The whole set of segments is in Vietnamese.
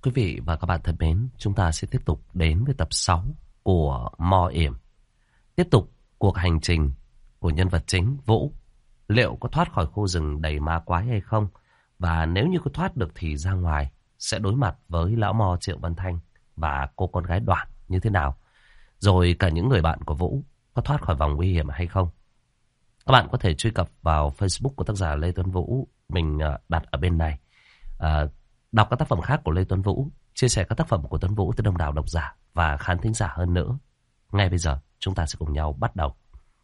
Quý vị và các bạn thân mến, chúng ta sẽ tiếp tục đến với tập 6 của Mo Yểm. Tiếp tục cuộc hành trình của nhân vật chính Vũ. Liệu có thoát khỏi khu rừng đầy ma quái hay không? Và nếu như có thoát được thì ra ngoài sẽ đối mặt với lão Mo Triệu Văn Thanh và cô con gái Đoạn như thế nào? Rồi cả những người bạn của Vũ có thoát khỏi vòng nguy hiểm hay không? Các bạn có thể truy cập vào Facebook của tác giả Lê Tuấn Vũ. Mình đặt ở bên này. Đọc các tác phẩm khác của Lê Tuấn Vũ, chia sẻ các tác phẩm của Tuấn Vũ tới đông đảo độc giả và khán thính giả hơn nữa. Ngay bây giờ chúng ta sẽ cùng nhau bắt đầu.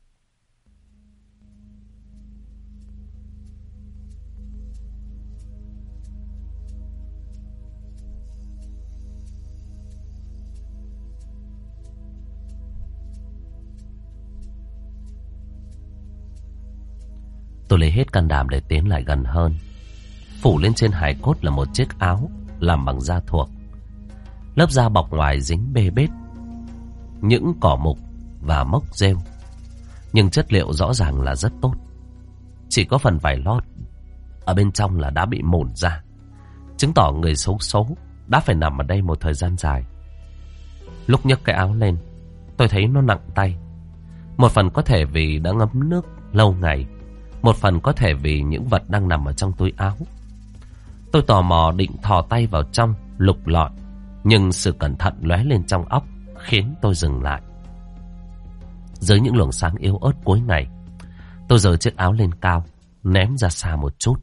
Tôi lấy hết can đảm để tiến lại gần hơn. Phủ lên trên hài cốt là một chiếc áo làm bằng da thuộc. Lớp da bọc ngoài dính bê bết những cỏ mục và mốc rêu, nhưng chất liệu rõ ràng là rất tốt. Chỉ có phần vải lót ở bên trong là đã bị mủn ra, chứng tỏ người xấu số đã phải nằm ở đây một thời gian dài. Lúc nhấc cái áo lên, tôi thấy nó nặng tay. Một phần có thể vì đã ngấm nước lâu ngày, một phần có thể vì những vật đang nằm ở trong túi áo. Tôi tò mò định thò tay vào trong lục lọi, nhưng sự cẩn thận lóe lên trong óc khiến tôi dừng lại. Dưới những luồng sáng yếu ớt cuối ngày, tôi giơ chiếc áo lên cao, ném ra xa một chút.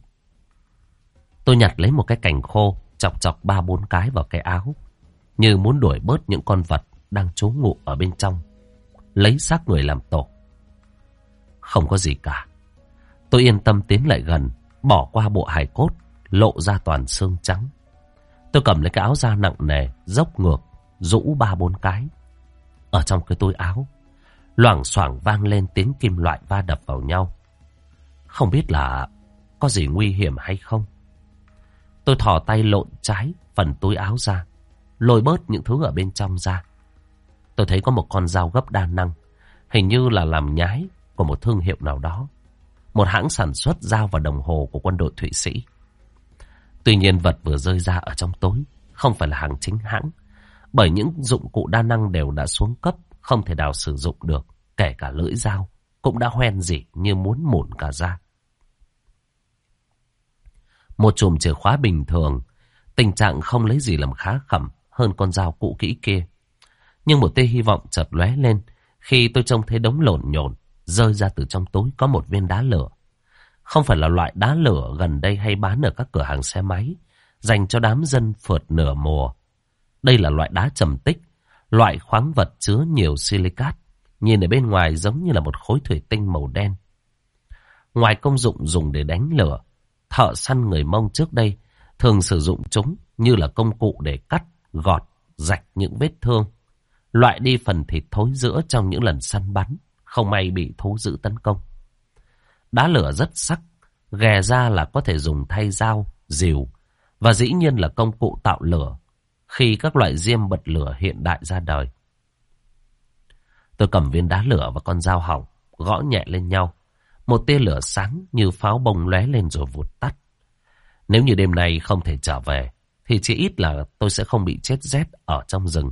Tôi nhặt lấy một cái cành khô, chọc chọc 3-4 cái vào cái áo, như muốn đuổi bớt những con vật đang trú ngụ ở bên trong, lấy xác người làm tổ. Không có gì cả. Tôi yên tâm tiến lại gần, bỏ qua bộ hài cốt, lộ ra toàn xương trắng. Tôi cầm lấy cái áo da nặng nề, dốc ngược, rũ 3-4 cái. Ở trong cái túi áo, loảng xoảng vang lên tiếng kim loại va đập vào nhau. Không biết là có gì nguy hiểm hay không. Tôi thò tay lộn trái phần túi áo ra, lôi bớt những thứ ở bên trong ra. Tôi thấy có một con dao gấp đa năng, hình như là làm nhái của một thương hiệu nào đó, một hãng sản xuất dao và đồng hồ của quân đội Thụy Sĩ. Tuy nhiên vật vừa rơi ra ở trong tối không phải là hàng chính hãng, bởi những dụng cụ đa năng đều đã xuống cấp, không thể nào sử dụng được. Kể cả lưỡi dao cũng đã hoen rỉ như muốn mủn cả ra. Một chùm chìa khóa bình thường, tình trạng không lấy gì làm khá khẩm hơn con dao cũ kỹ kia. Nhưng một tia hy vọng chợt lóe lên khi tôi trông thấy đống lộn nhộn rơi ra từ trong túi có một viên đá lửa. Không phải là loại đá lửa gần đây hay bán ở các cửa hàng xe máy dành cho đám dân phượt nửa mùa. Đây là loại đá trầm tích, loại khoáng vật chứa nhiều silicat, nhìn ở bên ngoài giống như là một khối thủy tinh màu đen. Ngoài công dụng dùng để đánh lửa, thợ săn người Mông trước đây thường sử dụng chúng như là công cụ để cắt, gọt, rạch những vết thương, loại đi phần thịt thối rữa trong những lần săn bắn không may bị thú dữ tấn công. Đá lửa rất sắc, ghè ra là có thể dùng thay dao, rìu, và dĩ nhiên là công cụ tạo lửa khi các loại diêm bật lửa hiện đại ra đời. Tôi cầm viên đá lửa và con dao hỏng, gõ nhẹ lên nhau. Một tia lửa sáng như pháo bông lóe lên rồi vụt tắt. Nếu như đêm nay không thể trở về, thì chỉ ít là tôi sẽ không bị chết rét ở trong rừng.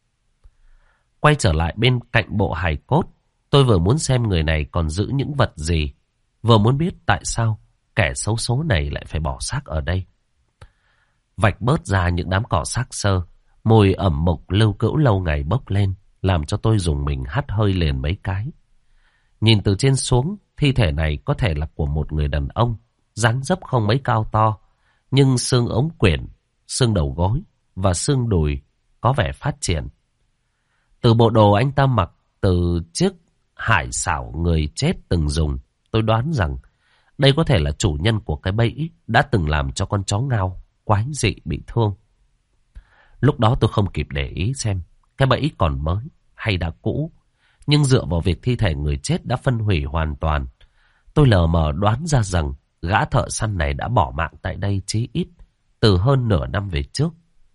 Quay trở lại bên cạnh bộ hài cốt, tôi vừa muốn xem người này còn giữ những vật gì, vừa muốn biết tại sao kẻ xấu số này lại phải bỏ xác ở đây. Vạch bớt ra những đám cỏ xác xơ, mùi ẩm mộc lưu cữu lâu ngày bốc lên, làm cho tôi dùng mình hắt hơi liền mấy cái. Nhìn từ trên xuống, thi thể này có thể là của một người đàn ông, dáng dấp không mấy cao to, nhưng xương ống quyển, xương đầu gối và xương đùi có vẻ phát triển. Từ bộ đồ anh ta mặc, từ chiếc hải xảo người chết từng dùng, tôi đoán rằng đây có thể là chủ nhân của cái bẫy đã từng làm cho con chó ngao quái dị bị thương. Lúc đó tôi không kịp để ý xem cái bẫy còn mới hay đã cũ, nhưng dựa vào việc thi thể người chết đã phân hủy hoàn toàn, tôi lờ mờ đoán ra rằng gã thợ săn này đã bỏ mạng tại đây chí ít từ hơn nửa năm về trước.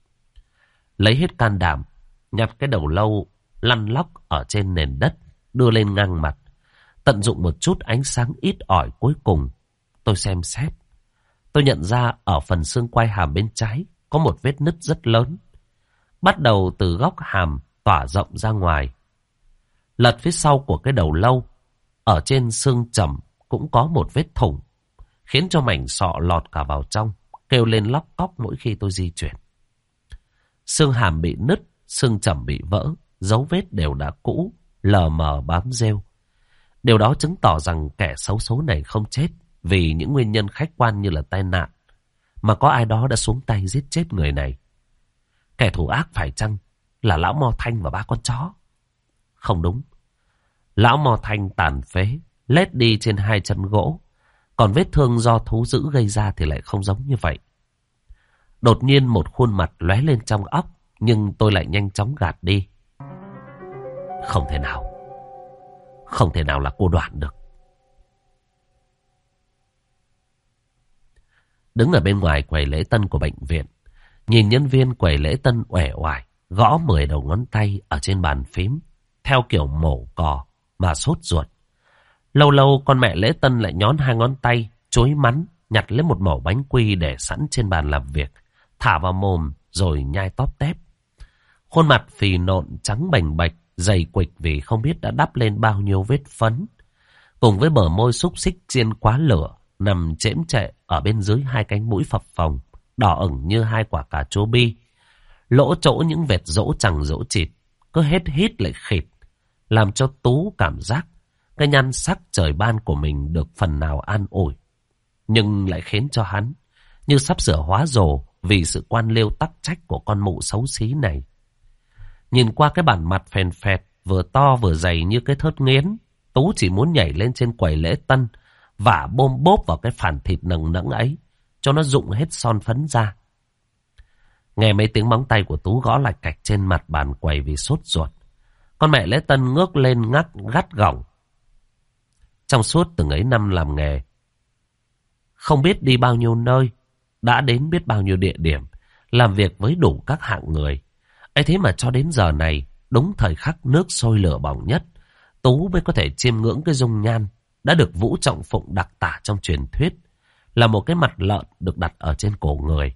Lấy hết can đảm, nhặt cái đầu lâu lăn lóc ở trên nền đất, đưa lên ngang mặt, tận dụng một chút ánh sáng ít ỏi cuối cùng. Tôi xem xét, tôi nhận ra ở phần xương quai hàm bên trái có một vết nứt rất lớn, bắt đầu từ góc hàm tỏa rộng ra ngoài. Lật phía sau của cái đầu lâu, ở trên xương chầm cũng có một vết thủng, khiến cho mảnh sọ lọt cả vào trong, kêu lên lóc cóc mỗi khi tôi di chuyển. Xương hàm bị nứt, xương chầm bị vỡ, dấu vết đều đã cũ, lờ mờ bám rêu. Điều đó chứng tỏ rằng kẻ xấu số này không chết vì những nguyên nhân khách quan như là tai nạn, mà có ai đó đã xuống tay giết chết người này. Kẻ thù ác phải chăng là lão Mo Thanh và ba con chó? Không đúng. Lão Mo Thanh tàn phế, lết đi trên 2 chân gỗ, còn vết thương do thú dữ gây ra thì lại không giống như vậy. Đột nhiên một khuôn mặt lóe lên trong óc, nhưng tôi lại nhanh chóng gạt đi. Không thể nào. Không thể nào là cô Đoạn được. Đứng ở bên ngoài quầy lễ tân của bệnh viện, nhìn nhân viên quầy lễ tân uể oải gõ 10 đầu ngón tay ở trên bàn phím, theo kiểu mổ cò mà sốt ruột. Lâu lâu con mẹ lễ tân lại nhón 2 ngón tay, chối mắn, nhặt lấy một mẩu bánh quy để sẵn trên bàn làm việc, thả vào mồm rồi nhai tóp tép. Khuôn mặt phì nộn trắng bềnh bạch, dày quịch vì không biết đã đắp lên bao nhiêu vết phấn, cùng với bờ môi xúc xích chiên quá lửa nằm chễm chệ ở bên dưới 2 cánh mũi phập phồng, đỏ ửng như 2 quả cà chua bi. Lỗ chỗ những vệt rỗ chằng rỗ chịt, cứ hết hít lại khịt, làm cho Tú cảm giác cái nhan sắc trời ban của mình được phần nào an ủi, nhưng lại khiến cho hắn như sắp sửa hóa rồ vì sự quan liêu tắc trách của con mụ xấu xí này. Nhìn qua cái bản mặt phèn phẹt, vừa to vừa dày như cái thớt nghiến, Tú chỉ muốn nhảy lên trên quầy lễ tân và bôm bốp vào cái phản thịt nầng nẫng ấy, cho nó rụng hết son phấn ra. Nghe mấy tiếng móng tay của Tú gõ lạch cạch trên mặt bàn quầy vì sốt ruột, con mẹ lễ tân ngước lên gắt gỏng. Trong suốt từng ấy năm làm nghề, không biết đi bao nhiêu nơi, đã đến biết bao nhiêu địa điểm, làm việc với đủ các hạng người. Ấy thế mà cho đến giờ này, đúng thời khắc nước sôi lửa bỏng nhất, Tú mới có thể chiêm ngưỡng cái dung nhan đã được Vũ Trọng Phụng đặc tả trong truyền thuyết, là một cái mặt lợn được đặt ở trên cổ người.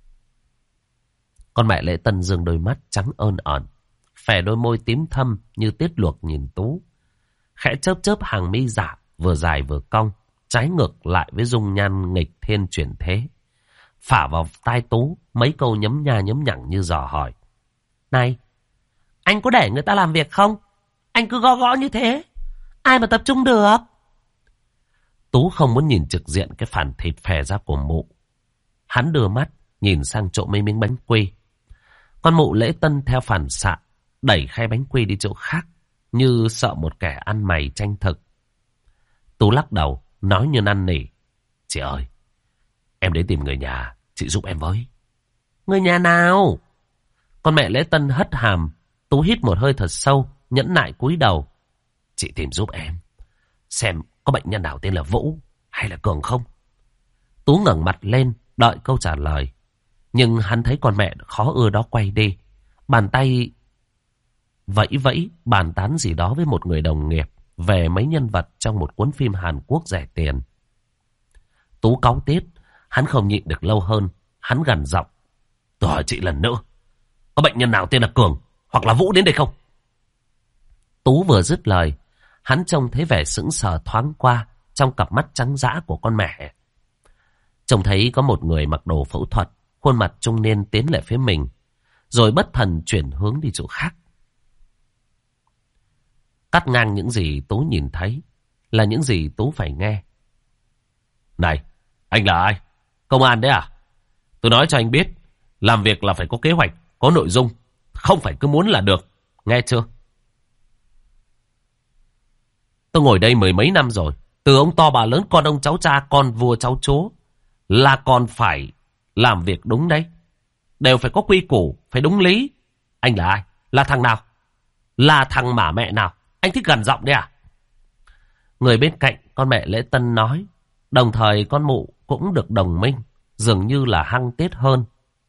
Con mẹ lễ tân dương đôi mắt trắng ơn ẩn, phè đôi môi tím thâm như tiết luộc nhìn Tú, khẽ chớp chớp hàng mi giả vừa dài vừa cong, trái ngược lại với dung nhan nghịch thiên chuyển thế. Phả vào tai Tú mấy câu nhấm nha nhấm nhẳng như dò hỏi: "Này, anh có để người ta làm việc không? Anh cứ gõ gõ như thế, ai mà tập trung được?" Tú không muốn nhìn trực diện cái phản thịt phè ra của mụ. Hắn đưa mắt nhìn sang chỗ mấy miếng bánh quy. Con mụ lễ tân theo phản xạ đẩy khay bánh quy đi chỗ khác, như sợ một kẻ ăn mày tranh thực. Tú lắc đầu, nói như năn nỉ: "Chị ơi, em đến tìm người nhà, chị giúp em với." "Người nhà nào?" Con mẹ lễ tân hất hàm. Tú hít một hơi thật sâu, nhẫn nại cúi đầu: "Chị tìm giúp em, xem có bệnh nhân nào tên là Vũ hay là Cường không?" Tú ngẩng mặt lên đợi câu trả lời, nhưng hắn thấy con mẹ khó ưa đó quay đi, bàn tay vẫy vẫy bàn tán gì đó với một người đồng nghiệp về mấy nhân vật trong một cuốn phim Hàn Quốc rẻ tiền. Tú cáu tiết, hắn không nhịn được lâu hơn, hắn gằn giọng: "Tôi hỏi chị lần nữa, có bệnh nhân nào tên là Cường hoặc là Vũ đến đây không?" Tú vừa dứt lời, hắn trông thấy vẻ sững sờ thoáng qua trong cặp mắt trắng dã của con mẹ. Trông thấy có một người mặc đồ phẫu thuật, khuôn mặt trung niên tiến lại phía mình, rồi bất thần chuyển hướng đi chỗ khác. Cắt ngang những gì Tú nhìn thấy là những gì Tú phải nghe. "Này, anh là ai? Công an đấy à? Tôi nói cho anh biết, làm việc là phải có kế hoạch, có nội dung, không phải cứ muốn là được, nghe chưa? Tôi ngồi đây 10 mấy năm rồi, từ ông to bà lớn, con ông cháu cha, con vua cháu chúa, là còn phải làm việc đúng đấy. Đều phải có quy củ, phải đúng lý. Anh là ai? Là thằng nào? Là thằng mả mẹ nào? Anh thích gằn giọng đấy à?" Người bên cạnh con mẹ lễ tân nói, đồng thời con mụ cũng được đồng minh, dường như là hăng tiết hơn: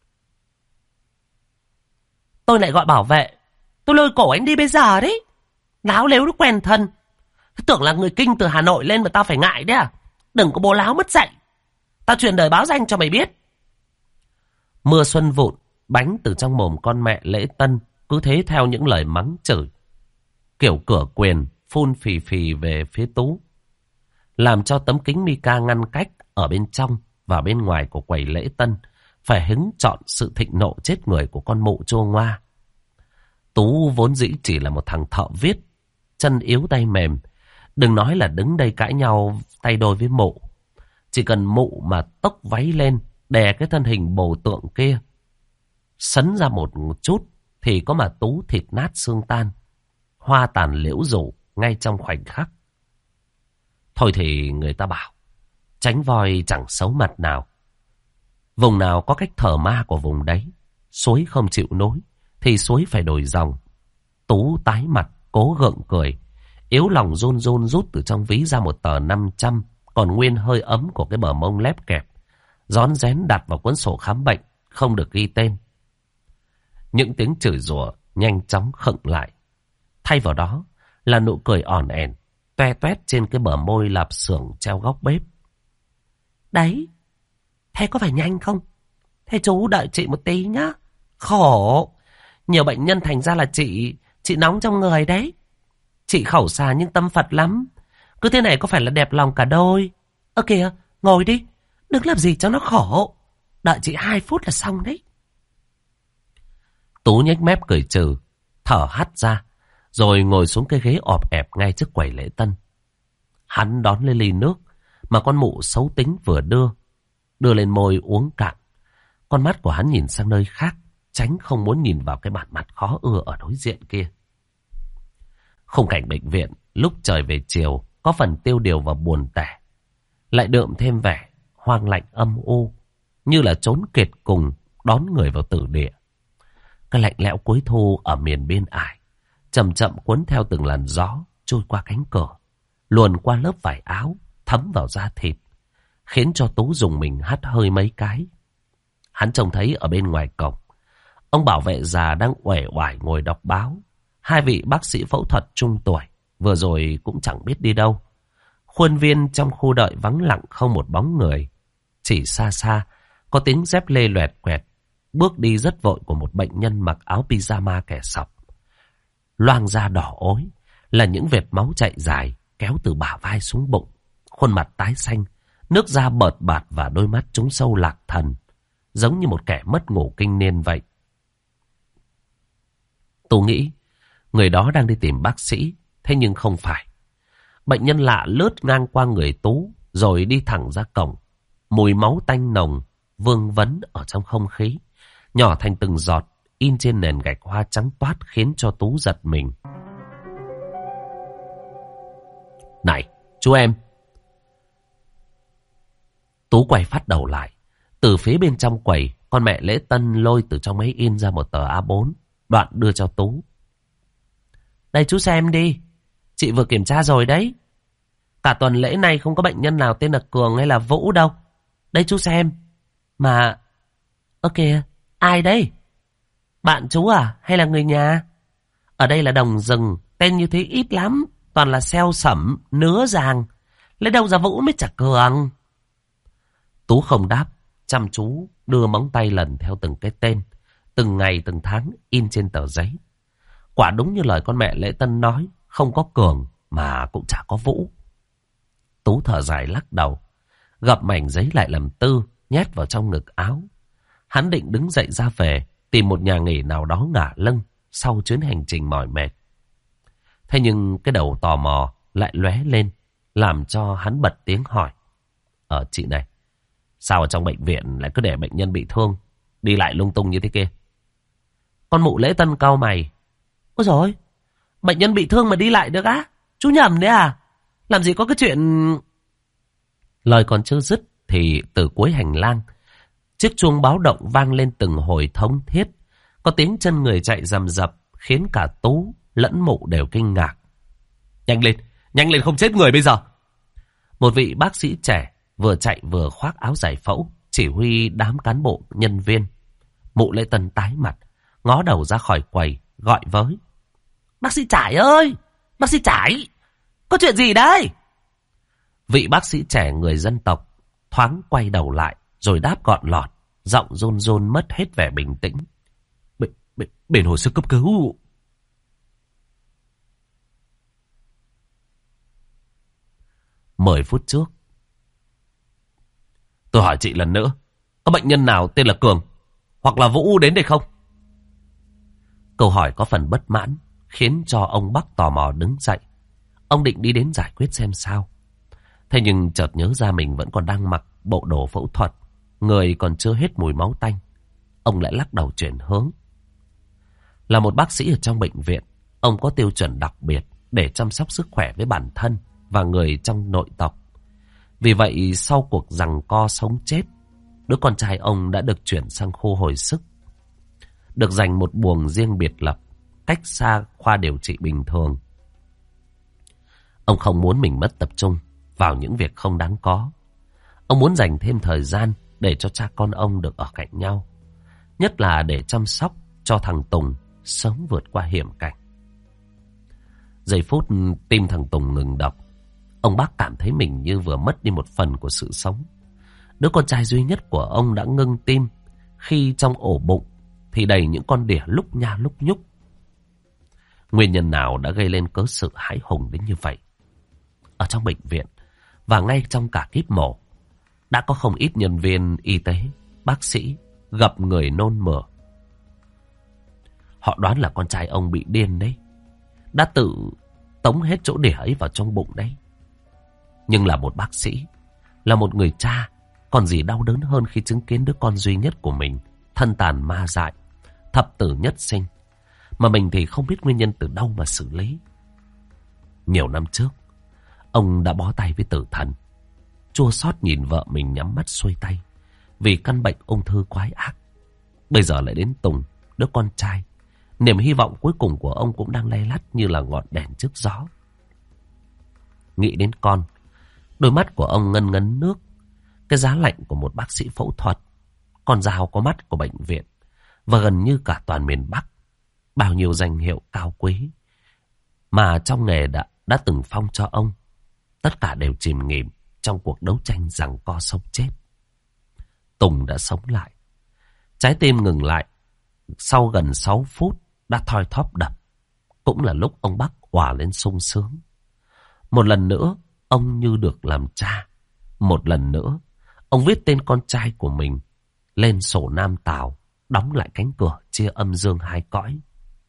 "Tôi lại gọi bảo vệ, tôi lôi cổ anh đi bây giờ đấy. Láo lếu nó quen thân. Tưởng là người kinh từ Hà Nội lên mà tao phải ngại đấy à? Đừng có bố láo mất dạy. Tao truyền đời báo danh cho mày biết." Mưa xuân vụn, bánh từ trong mồm con mẹ Lễ Tân cứ thế theo những lời mắng chửi. Kiểu cửa quyền phun phì phì về phía Tú. Làm cho tấm kính mica ngăn cách ở bên trong và bên ngoài của quầy Lễ Tân phải hứng chọn sự thịnh nộ chết người của con mụ chua ngoa. Tú vốn dĩ chỉ là một thằng thợ viết, chân yếu tay mềm. Đừng nói là đứng đây cãi nhau tay đôi với mụ. Chỉ cần mụ mà tốc váy lên, đè cái thân hình bầu tượng kia, sấn ra một chút thì có mà Tú thịt nát xương tan, hoa tàn liễu rủ ngay trong khoảnh khắc. Thôi thì người ta bảo, tránh voi chẳng xấu mặt nào. Vùng nào có cách thờ ma của vùng đấy. Suối không chịu nối thì suối phải đổi dòng. Tú tái mặt, cố gượng cười. Yếu lòng run run rút từ trong ví ra một tờ 500, còn nguyên hơi ấm của cái bờ mông lép kẹp. Rón rén đặt vào cuốn sổ khám bệnh, không được ghi tên. Những tiếng chửi rủa nhanh chóng khựng lại. Thay vào đó là nụ cười ỏn ẻn, toe toét trên cái bờ môi lạp xưởng treo góc bếp. Đấy, thế có phải nhanh không? Thế chú đợi chị một tí nhá. Khổ, nhiều bệnh nhân thành ra là chị nóng trong người đấy. Chị khẩu xà nhưng tâm Phật lắm. Cứ thế này có phải là đẹp lòng cả đôi. Ơ kìa, ngồi đi, đừng làm gì cho nó khổ. Đợi chị 2 phút là xong đấy. Tú nhếch mép cười trừ, thở hắt ra, rồi ngồi xuống cái ghế ọp ẹp ngay trước quầy Lễ Tân. Hắn đón lên ly nước mà con mụ xấu tính vừa đưa lên môi uống cạn. Con mắt của hắn nhìn sang nơi khác, tránh không muốn nhìn vào cái bản mặt khó ưa ở đối diện kia. Khung cảnh bệnh viện lúc trời về chiều có phần tiêu điều và buồn tẻ, lại đượm thêm vẻ hoang lạnh âm u, như là trốn kiệt cùng đón người vào tử địa. Cái lạnh lẽo cuối thu ở miền biên ải chậm chậm cuốn theo từng làn gió trôi qua cánh cửa, luồn qua lớp vải áo, thấm vào da thịt, khiến cho Tú dùng mình hắt hơi mấy cái. Hắn trông thấy ở bên ngoài cổng, ông bảo vệ già đang uể oải ngồi đọc báo. 2 vị bác sĩ phẫu thuật trung tuổi vừa rồi cũng chẳng biết đi đâu. Khuôn viên trong khu đợi vắng lặng không một bóng người. Chỉ xa xa có tiếng dép lê loẹt quẹt, bước đi rất vội của một bệnh nhân mặc áo pyjama kẻ sọc. Loang da đỏ ối là những vệt máu chạy dài kéo từ bả vai xuống bụng. Khuôn mặt tái xanh, nước da bợt bạt và đôi mắt trúng sâu lạc thần, giống như một kẻ mất ngủ kinh niên vậy. Tú nghĩ người đó đang đi tìm bác sĩ, thế nhưng không phải. Bệnh nhân lạ lướt ngang qua người Tú rồi đi thẳng ra cổng. Mùi máu tanh nồng vương vấn ở trong không khí, nhỏ thành từng giọt in trên nền gạch hoa trắng toát, khiến cho Tú giật mình. Này, chú em. Tú quay phát đầu lại. Từ phía bên trong quầy, con mẹ Lễ Tân lôi từ trong máy in ra một tờ A4, đoạn đưa cho Tú. Đây chú xem đi, chị vừa kiểm tra rồi đấy. Cả tuần lễ này không có bệnh nhân nào tên là Cường hay là Vũ đâu. Đây chú xem. Mà, ơ kìa, ai đây? Bạn chú à, hay là người nhà? Ở đây là đồng rừng, tên như thế ít lắm, toàn là xeo sẩm, nứa ràng. Lấy đâu ra Vũ mới chả Cường. Tú không đáp, chăm chú đưa móng tay lần theo từng cái tên, từng ngày từng tháng in trên tờ giấy. Quả đúng như lời con mẹ Lễ Tân nói, không có Cường mà cũng chả có Vũ. Tú thở dài lắc đầu, gập mảnh giấy lại làm tư, nhét vào trong ngực áo. Hắn định đứng dậy ra về, tìm một nhà nghỉ nào đó ngả lưng sau chuyến hành trình mỏi mệt. Thế nhưng cái đầu tò mò lại lóe lên, làm cho hắn bật tiếng hỏi. Chị này, sao ở trong bệnh viện lại cứ để bệnh nhân bị thương đi lại lung tung như thế kia? Con mụ Lễ Tân cau mày. Ôi dồi ôi, bệnh nhân bị thương mà đi lại được á? Chú nhầm đấy à? Làm gì có cái chuyện... Lời còn chưa dứt thì từ cuối hành lang, chiếc chuông báo động vang lên từng hồi thống thiết. Có tiếng chân người chạy rầm rập, khiến cả Tú lẫn mụ đều kinh ngạc. Nhanh lên không chết người bây giờ. Một vị bác sĩ trẻ vừa chạy vừa khoác áo giải phẫu, chỉ huy đám cán bộ nhân viên. Mụ Lễ Tân tái mặt, ngó đầu ra khỏi quầy, gọi với. Bác sĩ Trải ơi! Bác sĩ Trải! Có chuyện gì đấy? Vị bác sĩ trẻ người dân tộc thoáng quay đầu lại, rồi đáp gọn lọt. giọng run run mất hết vẻ bình tĩnh. Bên hồi sức cấp cứu. Mười phút trước. Tôi hỏi chị lần nữa, có bệnh nhân nào tên là Cường hoặc là Vũ đến đây không? Câu hỏi có phần bất mãn, khiến cho ông Bắc tò mò đứng dậy. Ông định đi đến giải quyết xem sao. Thế nhưng chợt nhớ ra mình vẫn còn đang mặc bộ đồ phẫu thuật, người còn chưa hết mùi máu tanh. Ông lại lắc đầu chuyển hướng. Là một bác sĩ ở trong bệnh viện, ông có tiêu chuẩn đặc biệt để chăm sóc sức khỏe với bản thân và người trong nội tộc. Vì vậy sau cuộc giằng co sống chết, đứa con trai ông đã được chuyển sang khu hồi sức, được dành một buồng riêng biệt lập, cách xa khoa điều trị bình thường. Ông không muốn mình mất tập trung vào những việc không đáng có. Ông muốn dành thêm thời gian để cho cha con ông được ở cạnh nhau, nhất là để chăm sóc cho thằng Tùng sớm vượt qua hiểm cảnh. Giây phút tim thằng Tùng ngừng đập, ông Bác cảm thấy mình như vừa mất đi một phần của sự sống. Đứa con trai duy nhất của ông đã ngưng tim khi trong ổ bụng thì đầy những con đỉa lúc nha lúc nhúc. Nguyên nhân nào đã gây lên cớ sự hãi hùng đến như vậy? Ở trong bệnh viện và ngay trong cả kíp mổ, đã có không ít nhân viên y tế, bác sĩ gặp người nôn mửa. Họ đoán là con trai ông bị điên đấy, đã tự tống hết chỗ đỉa ấy vào trong bụng đấy. Nhưng là một bác sĩ, là một người cha, còn gì đau đớn hơn khi chứng kiến đứa con duy nhất của mình thân tàn ma dại, thập tử nhất sinh, mà mình thì không biết nguyên nhân từ đâu mà xử lý. Nhiều năm trước, ông đã bó tay với tử thần, chua xót nhìn vợ mình nhắm mắt xuôi tay vì căn bệnh ung thư quái ác. Bây giờ lại đến Tùng, đứa con trai, niềm hy vọng cuối cùng của ông cũng đang lay lắt như là ngọn đèn trước gió. Nghĩ đến con, đôi mắt của ông ngân ngấn nước. Cái giá lạnh của một bác sĩ phẫu thuật, con dao có mắt của bệnh viện, và gần như cả toàn miền Bắc, bao nhiêu danh hiệu cao quý mà trong nghề đã từng phong cho ông, tất cả đều chìm nghỉm trong cuộc đấu tranh giằng co sống chết. Tùng đã sống lại. Trái tim ngừng lại sau gần 6 phút đã thoi thóp đập. Cũng là lúc ông Bắc òa lên sung sướng. Một lần nữa ông như được làm cha. Một lần nữa ông viết tên con trai của mình lên sổ Nam Tào, đóng lại cánh cửa chia âm dương hai cõi.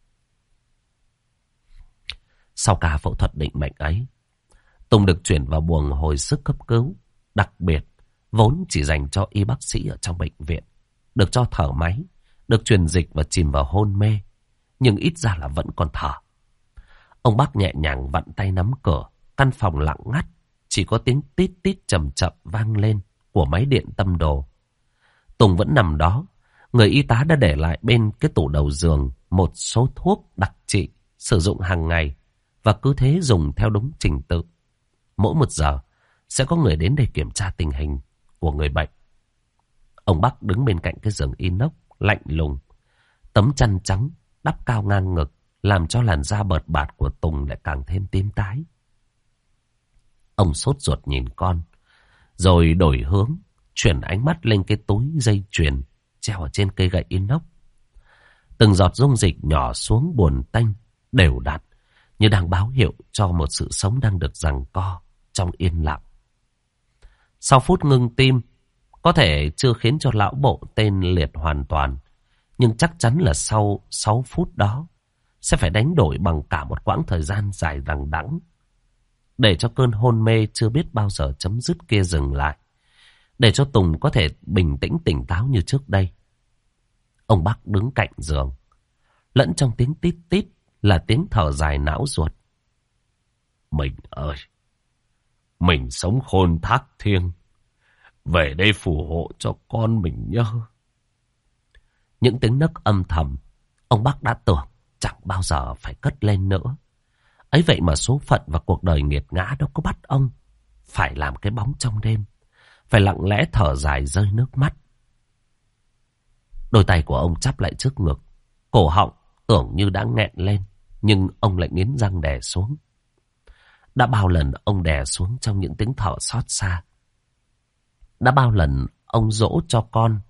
Sau ca phẫu thuật định mệnh ấy, Tùng được chuyển vào buồng hồi sức cấp cứu đặc biệt, vốn chỉ dành cho y bác sĩ ở trong bệnh viện. Được cho thở máy, được truyền dịch và chìm vào hôn mê, nhưng ít ra là vẫn còn thở. Ông Bắc nhẹ nhàng vặn tay nắm cửa, căn phòng lặng ngắt, chỉ có tiếng tít tít chậm chậm vang lên của máy điện tâm đồ. Tùng vẫn nằm đó. Người y tá đã để lại bên cái tủ đầu giường một số thuốc đặc trị sử dụng hàng ngày, và cứ thế dùng theo đúng trình tự. Mỗi 1 giờ sẽ có người đến để kiểm tra tình hình của người bệnh. Ông Bắc đứng bên cạnh cái giường inox lạnh lùng, tấm chăn trắng đắp cao ngang ngực làm cho làn da bợt bạt của Tùng lại càng thêm tím tái. Ông sốt ruột nhìn con, rồi đổi hướng, chuyển ánh mắt lên cái túi dây chuyền treo ở trên cây gậy inox. Từng giọt dung dịch nhỏ xuống buồn tanh, đều đặn, như đang báo hiệu cho một sự sống đang được giằng co trong yên lặng. Sau phút ngưng tim, có thể chưa khiến cho lão bộ tê liệt hoàn toàn, nhưng chắc chắn là sau 6 phút đó sẽ phải đánh đổi bằng cả một quãng thời gian dài đằng đẵng, để cho cơn hôn mê chưa biết bao giờ chấm dứt kia dừng lại, để cho Tùng có thể bình tĩnh tỉnh táo như trước đây. Ông Bắc đứng cạnh giường, lẫn trong tiếng tít tít là tiếng thở dài não ruột. Mình ơi, mình sống khôn thác thiêng, về đây phù hộ cho con mình nhớ. Những tiếng nấc âm thầm, ông Bắc đã tưởng chẳng bao giờ phải cất lên nữa. Ấy vậy mà số phận và cuộc đời nghiệt ngã đâu có bắt ông phải làm cái bóng trong đêm, phải lặng lẽ thở dài rơi nước mắt. Đôi tay của ông chắp lại trước ngực, cổ họng tưởng như đã nghẹn lên, nhưng ông lại nghiến răng đè xuống. Đã bao lần ông đè xuống trong những tiếng thở xót xa. Đã bao lần ông dỗ cho con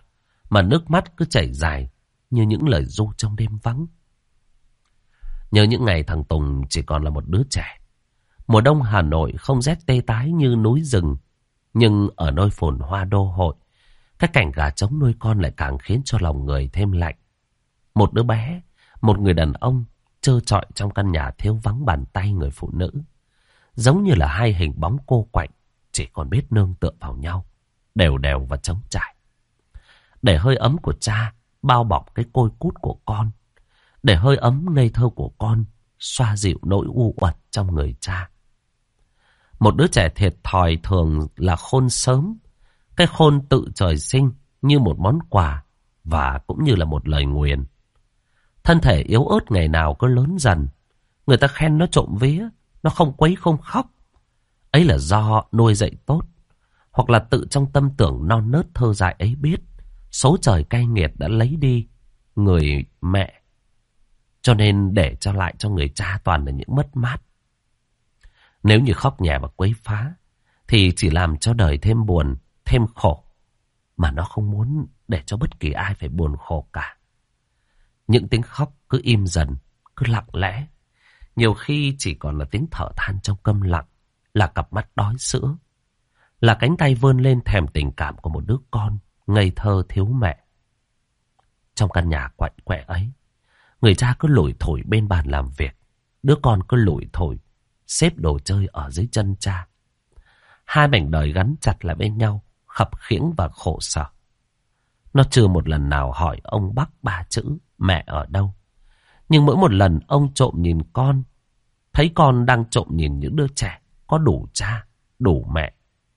mà nước mắt cứ chảy dài như những lời ru trong đêm vắng. Nhớ những ngày thằng Tùng chỉ còn là một đứa trẻ. Mùa đông Hà Nội không rét tê tái như núi rừng, nhưng ở nơi phồn hoa đô hội, cái cảnh gà trống nuôi con lại càng khiến cho lòng người thêm lạnh. Một đứa bé, một người đàn ông trơ trọi trong căn nhà thiếu vắng bàn tay người phụ nữ, giống như là hai hình bóng cô quạnh, chỉ còn biết nương tựa vào nhau, đều đều và trống trải. Để hơi ấm của cha bao bọc cái côi cút của con, để hơi ấm ngây thơ của con xoa dịu nỗi u uất trong người cha. Một đứa trẻ thiệt thòi thường là khôn sớm, cái khôn tự trời sinh như một món quà và cũng như là một lời nguyền. Thân thể yếu ớt ngày nào cứ lớn dần, người ta khen nó trộm vía, nó không quấy không khóc. Ấy là do nuôi dạy tốt, hoặc là tự trong tâm tưởng non nớt thơ dại ấy biết số trời cay nghiệt đã lấy đi người mẹ, cho nên để cho lại cho người cha toàn là những mất mát. Nếu như khóc nhè và quấy phá thì chỉ làm cho đời thêm buồn, thêm khổ, mà nó không muốn để cho bất kỳ ai phải buồn khổ cả. Những tiếng khóc cứ im dần, cứ lặng lẽ, nhiều khi chỉ còn là tiếng thở than trong câm lặng, là cặp mắt đói sữa, là cánh tay vươn lên thèm tình cảm của một đứa con ngây thơ thiếu mẹ. Trong căn nhà quạnh quẹ ấy, người cha cứ lủi thổi bên bàn làm việc, đứa con cứ lủi thổi xếp đồ chơi ở dưới chân cha. Hai mảnh đời gắn chặt lại bên nhau, khập khiễng và khổ sở. Nó chưa một lần nào hỏi ông Bắc ba chữ mẹ ở đâu, nhưng mỗi một lần ông trộm nhìn con, thấy con đang trộm nhìn những đứa trẻ có đủ cha, đủ mẹ.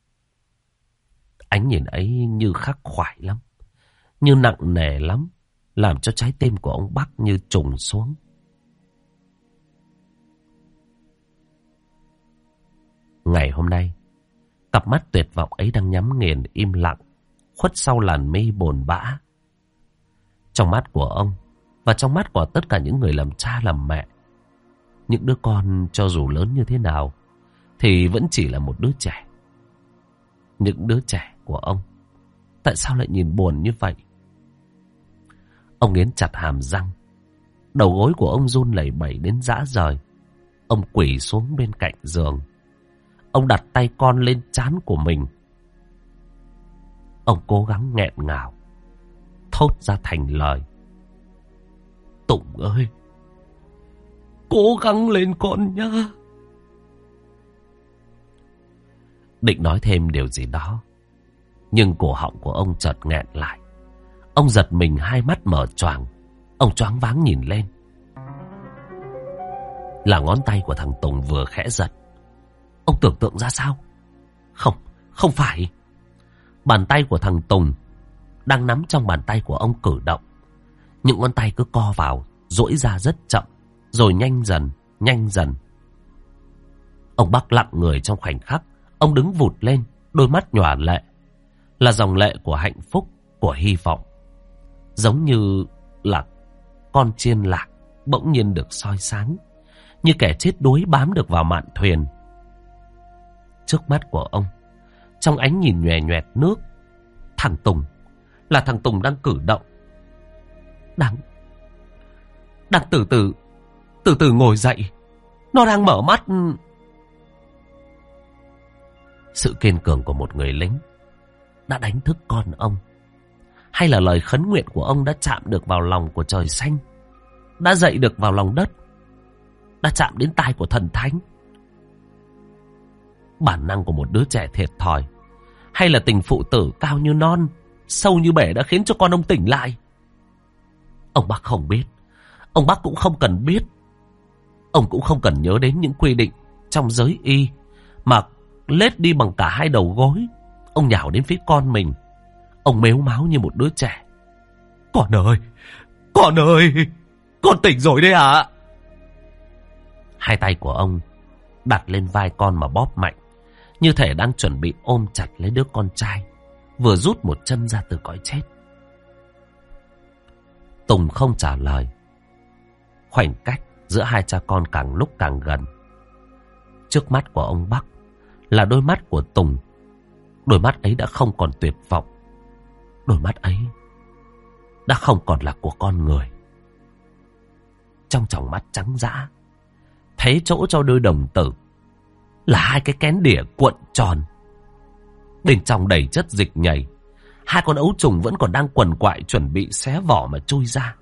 Ánh nhìn ấy như khắc khoải lắm, như nặng nề lắm, làm cho trái tim của ông Bắc như trùng xuống. Ngày hôm nay, cặp mắt tuyệt vọng ấy đang nhắm nghiền im lặng, khuất sau làn mây bồn bã. Trong mắt của ông và trong mắt của tất cả những người làm cha làm mẹ, những đứa con cho dù lớn như thế nào thì vẫn chỉ là một đứa trẻ. Những đứa trẻ của ông tại sao lại nhìn buồn như vậy? Ông nghiến chặt hàm răng, đầu gối của ông run lẩy bẩy đến rã rời. Ông quỳ xuống bên cạnh giường, ông đặt tay con lên trán của mình. Ông cố gắng nghẹn ngào thốt ra thành lời: Tùng ơi, cố gắng lên con nhá. Định nói thêm điều gì đó, nhưng cổ họng của ông chợt nghẹn lại. Ông giật mình, hai mắt mở choàng. Ông choáng váng nhìn lên. Là ngón tay của thằng Tùng vừa khẽ giật. Ông tưởng tượng ra sao? Không phải. Bàn tay của thằng Tùng đang nắm trong bàn tay của ông cử động. Những ngón tay cứ co vào, duỗi ra rất chậm, rồi nhanh dần, nhanh dần. Ông Bắc lặng người trong khoảnh khắc. Ông đứng vụt lên, đôi mắt nhòa lệ. Là dòng lệ của hạnh phúc, của hy vọng. Giống như là con chiên lạc bỗng nhiên được soi sáng, như kẻ chết đuối bám được vào mạn thuyền. Trước mắt của ông, trong ánh nhìn nhòe nhoẹt nước, thằng Tùng, là thằng Tùng đang cử động, đang từ từ ngồi dậy. Nó đang mở mắt. Sự kiên cường của một người lính đã đánh thức con ông, hay là lời khấn nguyện của ông đã chạm được vào lòng của trời xanh, đã dậy được vào lòng đất, đã chạm đến tai của thần thánh? Bản năng của một đứa trẻ thiệt thòi, hay là tình phụ tử cao như non, sâu như bể đã khiến cho con ông tỉnh lại? Ông Bắc không biết. Ông Bắc cũng không cần biết. Ông cũng không cần nhớ đến những quy định trong giới y, mà lết đi bằng cả hai đầu gối. Ông nhào đến phía con mình. Ông mếu máo như một đứa trẻ: Con ơi, con tỉnh rồi đấy ạ. Hai tay của ông đặt lên vai con mà bóp mạnh, như thể đang chuẩn bị ôm chặt lấy đứa con trai vừa rút một chân ra từ cõi chết. Tùng không trả lời. Khoảnh cách giữa hai cha con càng lúc càng gần. Trước mắt của ông Bắc là đôi mắt của Tùng. Đôi mắt ấy đã không còn tuyệt vọng. Đôi mắt ấy đã không còn là của con người. Trong tròng mắt trắng dã, thấy chỗ cho đôi đồng tử là hai cái kén đỉa cuộn tròn. Bên trong đầy chất dịch nhầy. Hai con ấu trùng vẫn còn đang quằn quại chuẩn bị xé vỏ mà chui ra.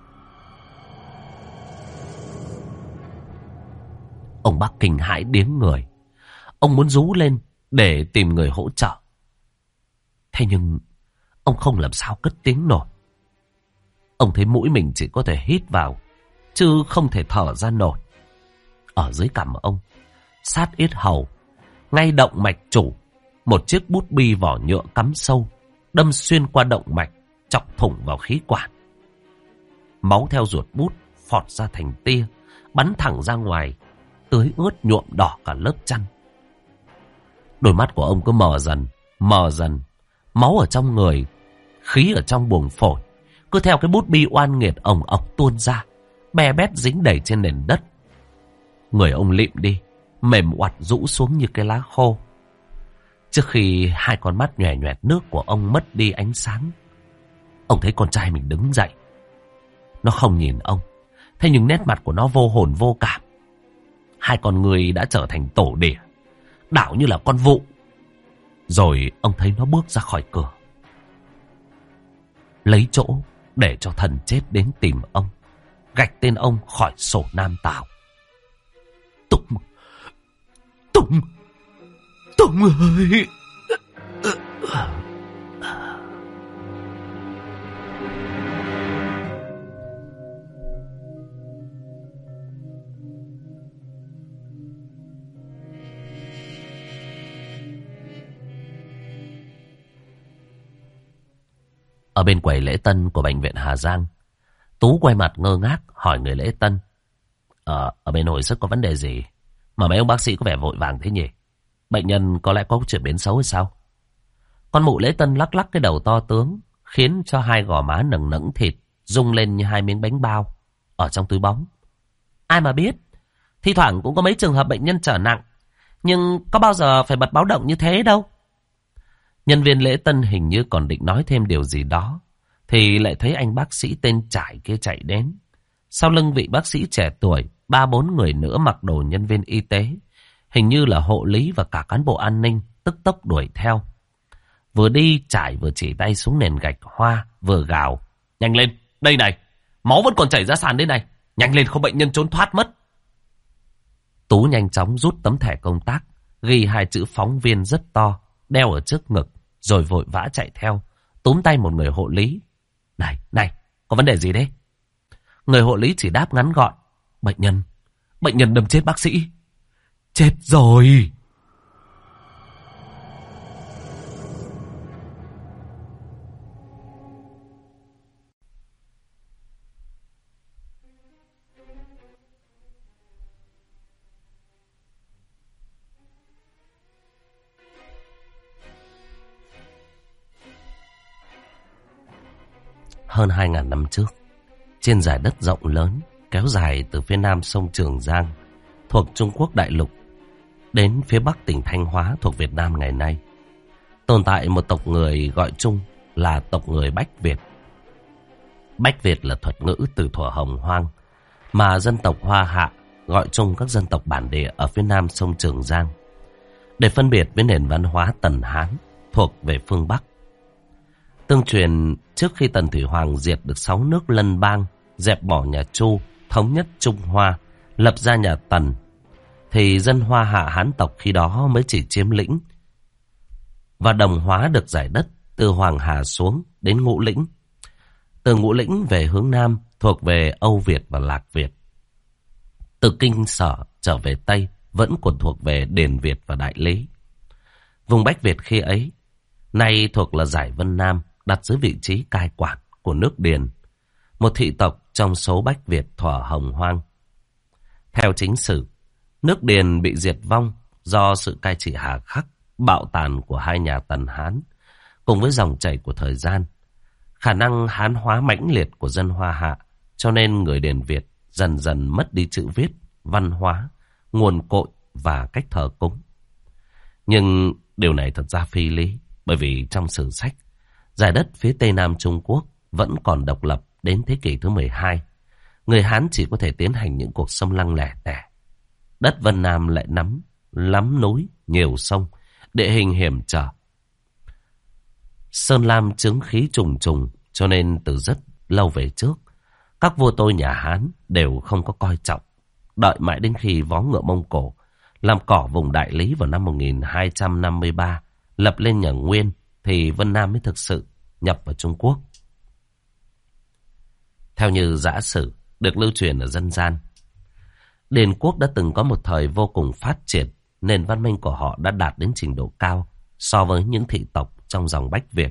Ông Bắc kinh hãi điếng người. Ông muốn rú lên để tìm người hỗ trợ. Thế nhưng ông không làm sao cất tiếng nổi. Ông thấy mũi mình chỉ có thể hít vào, chứ không thể thở ra nổi. Ở dưới cằm ông, sát yết hầu, ngay động mạch chủ, một chiếc bút bi vỏ nhựa cắm sâu, đâm xuyên qua động mạch, chọc thủng vào khí quản. Máu theo ruột bút phọt ra thành tia, bắn thẳng ra ngoài, tưới ướt nhuộm đỏ cả lớp chăn. Đôi mắt của ông cứ mờ dần, máu ở trong người, khí ở trong buồng phổi, cứ theo cái bút bi oan nghiệt ồng ọc tuôn ra, be bét dính đầy trên nền đất. Người ông lịm đi, mềm oặt rũ xuống như cái lá khô. Trước khi hai con mắt nhòe nhòe nước của ông mất đi ánh sáng, ông thấy con trai mình đứng dậy. Nó không nhìn ông, thế nhưng nét mặt của nó vô hồn vô cảm. Hai con người đã trở thành tổ đỉa, đảo như là con vụ. Rồi ông thấy nó bước ra khỏi cửa, lấy chỗ để cho thần chết đến tìm ông, gạch tên ông khỏi sổ Nam Tào. Tùng ơi! Ở bên quầy lễ tân của bệnh viện Hà Giang, Tú quay mặt ngơ ngác hỏi người lễ tân: Ở bên hồi sức có vấn đề gì mà mấy ông bác sĩ có vẻ vội vàng thế nhỉ? Bệnh nhân có lẽ có chuyển biến xấu hay sao? Con mụ lễ tân lắc lắc cái đầu to tướng, khiến cho hai gò má nầng nẫng thịt rung lên như hai miếng bánh bao ở trong túi bóng. Ai mà biết, thi thoảng cũng có mấy trường hợp bệnh nhân trở nặng, nhưng có bao giờ phải bật báo động như thế đâu. Nhân viên lễ tân hình như còn định nói thêm điều gì đó, thì lại thấy anh bác sĩ tên Trải kia chạy đến. Sau lưng vị bác sĩ trẻ tuổi, 3-4 người nữa mặc đồ nhân viên y tế, hình như là hộ lý và cả cán bộ an ninh, tức tốc đuổi theo. Vừa đi, Trải vừa chỉ tay xuống nền gạch hoa, vừa gào: Nhanh lên, đây này, máu vẫn còn chảy ra sàn đây này, nhanh lên không bệnh nhân trốn thoát mất. Tú nhanh chóng rút tấm thẻ công tác, ghi 2 chữ phóng viên rất to, đeo ở trước ngực, rồi vội vã chạy theo, túm tay một người hộ lý. Này, có vấn đề gì đấy? Người hộ lý chỉ đáp ngắn gọn: Bệnh nhân đâm chết bác sĩ. Chết rồi. Hơn 2.000 năm trước, trên dải đất rộng lớn kéo dài từ phía nam sông Trường Giang thuộc Trung Quốc đại lục đến phía bắc tỉnh Thanh Hóa thuộc Việt Nam ngày nay, tồn tại một tộc người gọi chung là tộc người Bách Việt. Bách Việt là thuật ngữ từ thuở Hồng Hoang mà dân tộc Hoa Hạ gọi chung các dân tộc bản địa ở phía nam sông Trường Giang, để phân biệt với nền văn hóa Tần Hán thuộc về phương Bắc. Tương truyền trước khi Tần Thủy Hoàng diệt được 6 nước lân bang, dẹp bỏ nhà Chu, thống nhất Trung Hoa, lập ra nhà Tần, thì dân Hoa Hạ Hán tộc khi đó mới chỉ chiếm lĩnh và đồng hóa được dải đất từ Hoàng Hà xuống đến Ngũ Lĩnh. Từ Ngũ Lĩnh về hướng Nam thuộc về Âu Việt và Lạc Việt. Từ Kinh Sở trở về Tây vẫn còn thuộc về Điền Việt và Đại Lý. Vùng Bách Việt khi ấy nay thuộc là dải Vân Nam, đặt dưới vị trí cai quản của nước Điền, một thị tộc trong số Bách Việt thuở Hồng Hoang. Theo chính sử, nước Điền bị diệt vong do sự cai trị hà khắc, bạo tàn của hai nhà Tần Hán, cùng với dòng chảy của thời gian, khả năng hán hóa mãnh liệt của dân Hoa Hạ, cho nên người Điền Việt dần dần mất đi chữ viết, văn hóa, nguồn cội và cách thờ cúng. Nhưng điều này thật ra phi lý, bởi vì trong sử sách, giải đất phía Tây Nam Trung Quốc vẫn còn độc lập đến thế kỷ thứ 12. Người Hán chỉ có thể tiến hành những cuộc xâm lăng lẻ tẻ. Đất Vân Nam lại nắm lắm núi, nhiều sông, địa hình hiểm trở. Sơn Lam chứng khí trùng trùng, cho nên từ rất lâu về trước, các vua tôi nhà Hán đều không có coi trọng. Đợi mãi đến khi vó ngựa Mông Cổ làm cỏ vùng Đại Lý vào năm 1253, lập lên nhà Nguyên, thì Vân Nam mới thực sự nhập vào Trung Quốc. Theo như giả sử được lưu truyền ở dân gian, Điền quốc đã từng có một thời vô cùng phát triển, nền văn minh của họ đã đạt đến trình độ cao so với những thị tộc trong dòng Bách Việt.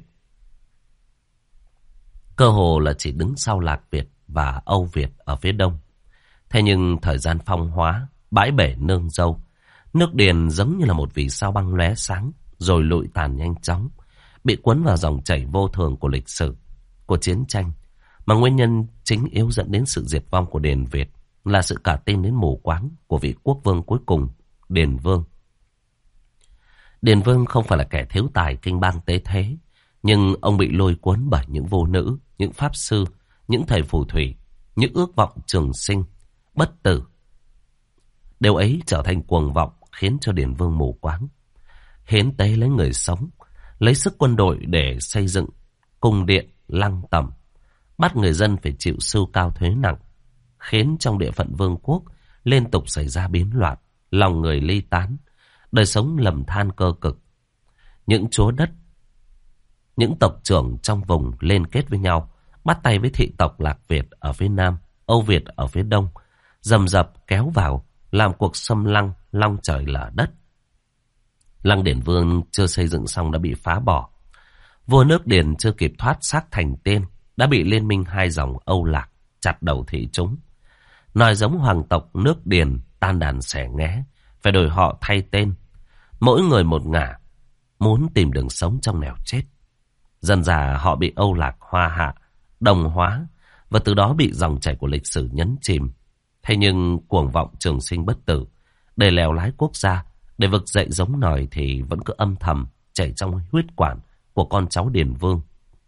Cơ hồ là chỉ đứng sau Lạc Việt và Âu Việt ở phía đông. Thế nhưng thời gian phong hóa, bãi bể nương dâu, nước Điền giống như là một vì sao băng lóe sáng, rồi lụi tàn nhanh chóng, bị cuốn vào dòng chảy vô thường của lịch sử, của chiến tranh. Mà nguyên nhân chính yếu dẫn đến sự diệt vong của Điền Việt là sự cả tin đến mù quáng của vị quốc vương cuối cùng, Điền Vương. Điền Vương không phải là kẻ thiếu tài kinh bang tế thế, nhưng ông bị lôi cuốn bởi những vô nữ, những pháp sư, những thầy phù thủy, những ước vọng trường sinh, bất tử. Điều ấy trở thành cuồng vọng khiến cho Điền Vương mù quáng. Hiến tế lấy người sống, lấy sức quân đội để xây dựng cung điện, lăng tẩm, bắt người dân phải chịu sưu cao thuế nặng, khiến trong địa phận vương quốc liên tục xảy ra biến loạn, lòng người ly tán, đời sống lầm than cơ cực. Những chúa đất, những tộc trưởng trong vùng liên kết với nhau, bắt tay với thị tộc Lạc Việt ở phía nam, Âu Việt ở phía đông, rầm rập kéo vào, làm cuộc xâm lăng long trời lở đất. Lăng Điền Vương chưa xây dựng xong đã bị phá bỏ. Vua nước Điền chưa kịp thoát xác thành tiên, đã bị liên minh hai dòng Âu Lạc chặt đầu thị chúng. Nói giống hoàng tộc nước Điền tan đàn xẻ nghé, phải đổi họ thay tên, mỗi người một ngả, muốn tìm đường sống trong nẻo chết. Dần dà họ bị Âu Lạc hoa hạ, đồng hóa, và từ đó bị dòng chảy của lịch sử nhấn chìm. Thế nhưng cuồng vọng trường sinh bất tử, để lèo lái quốc gia, để vực dậy giống nòi thì vẫn cứ âm thầm chảy trong huyết quản của con cháu Điền Vương.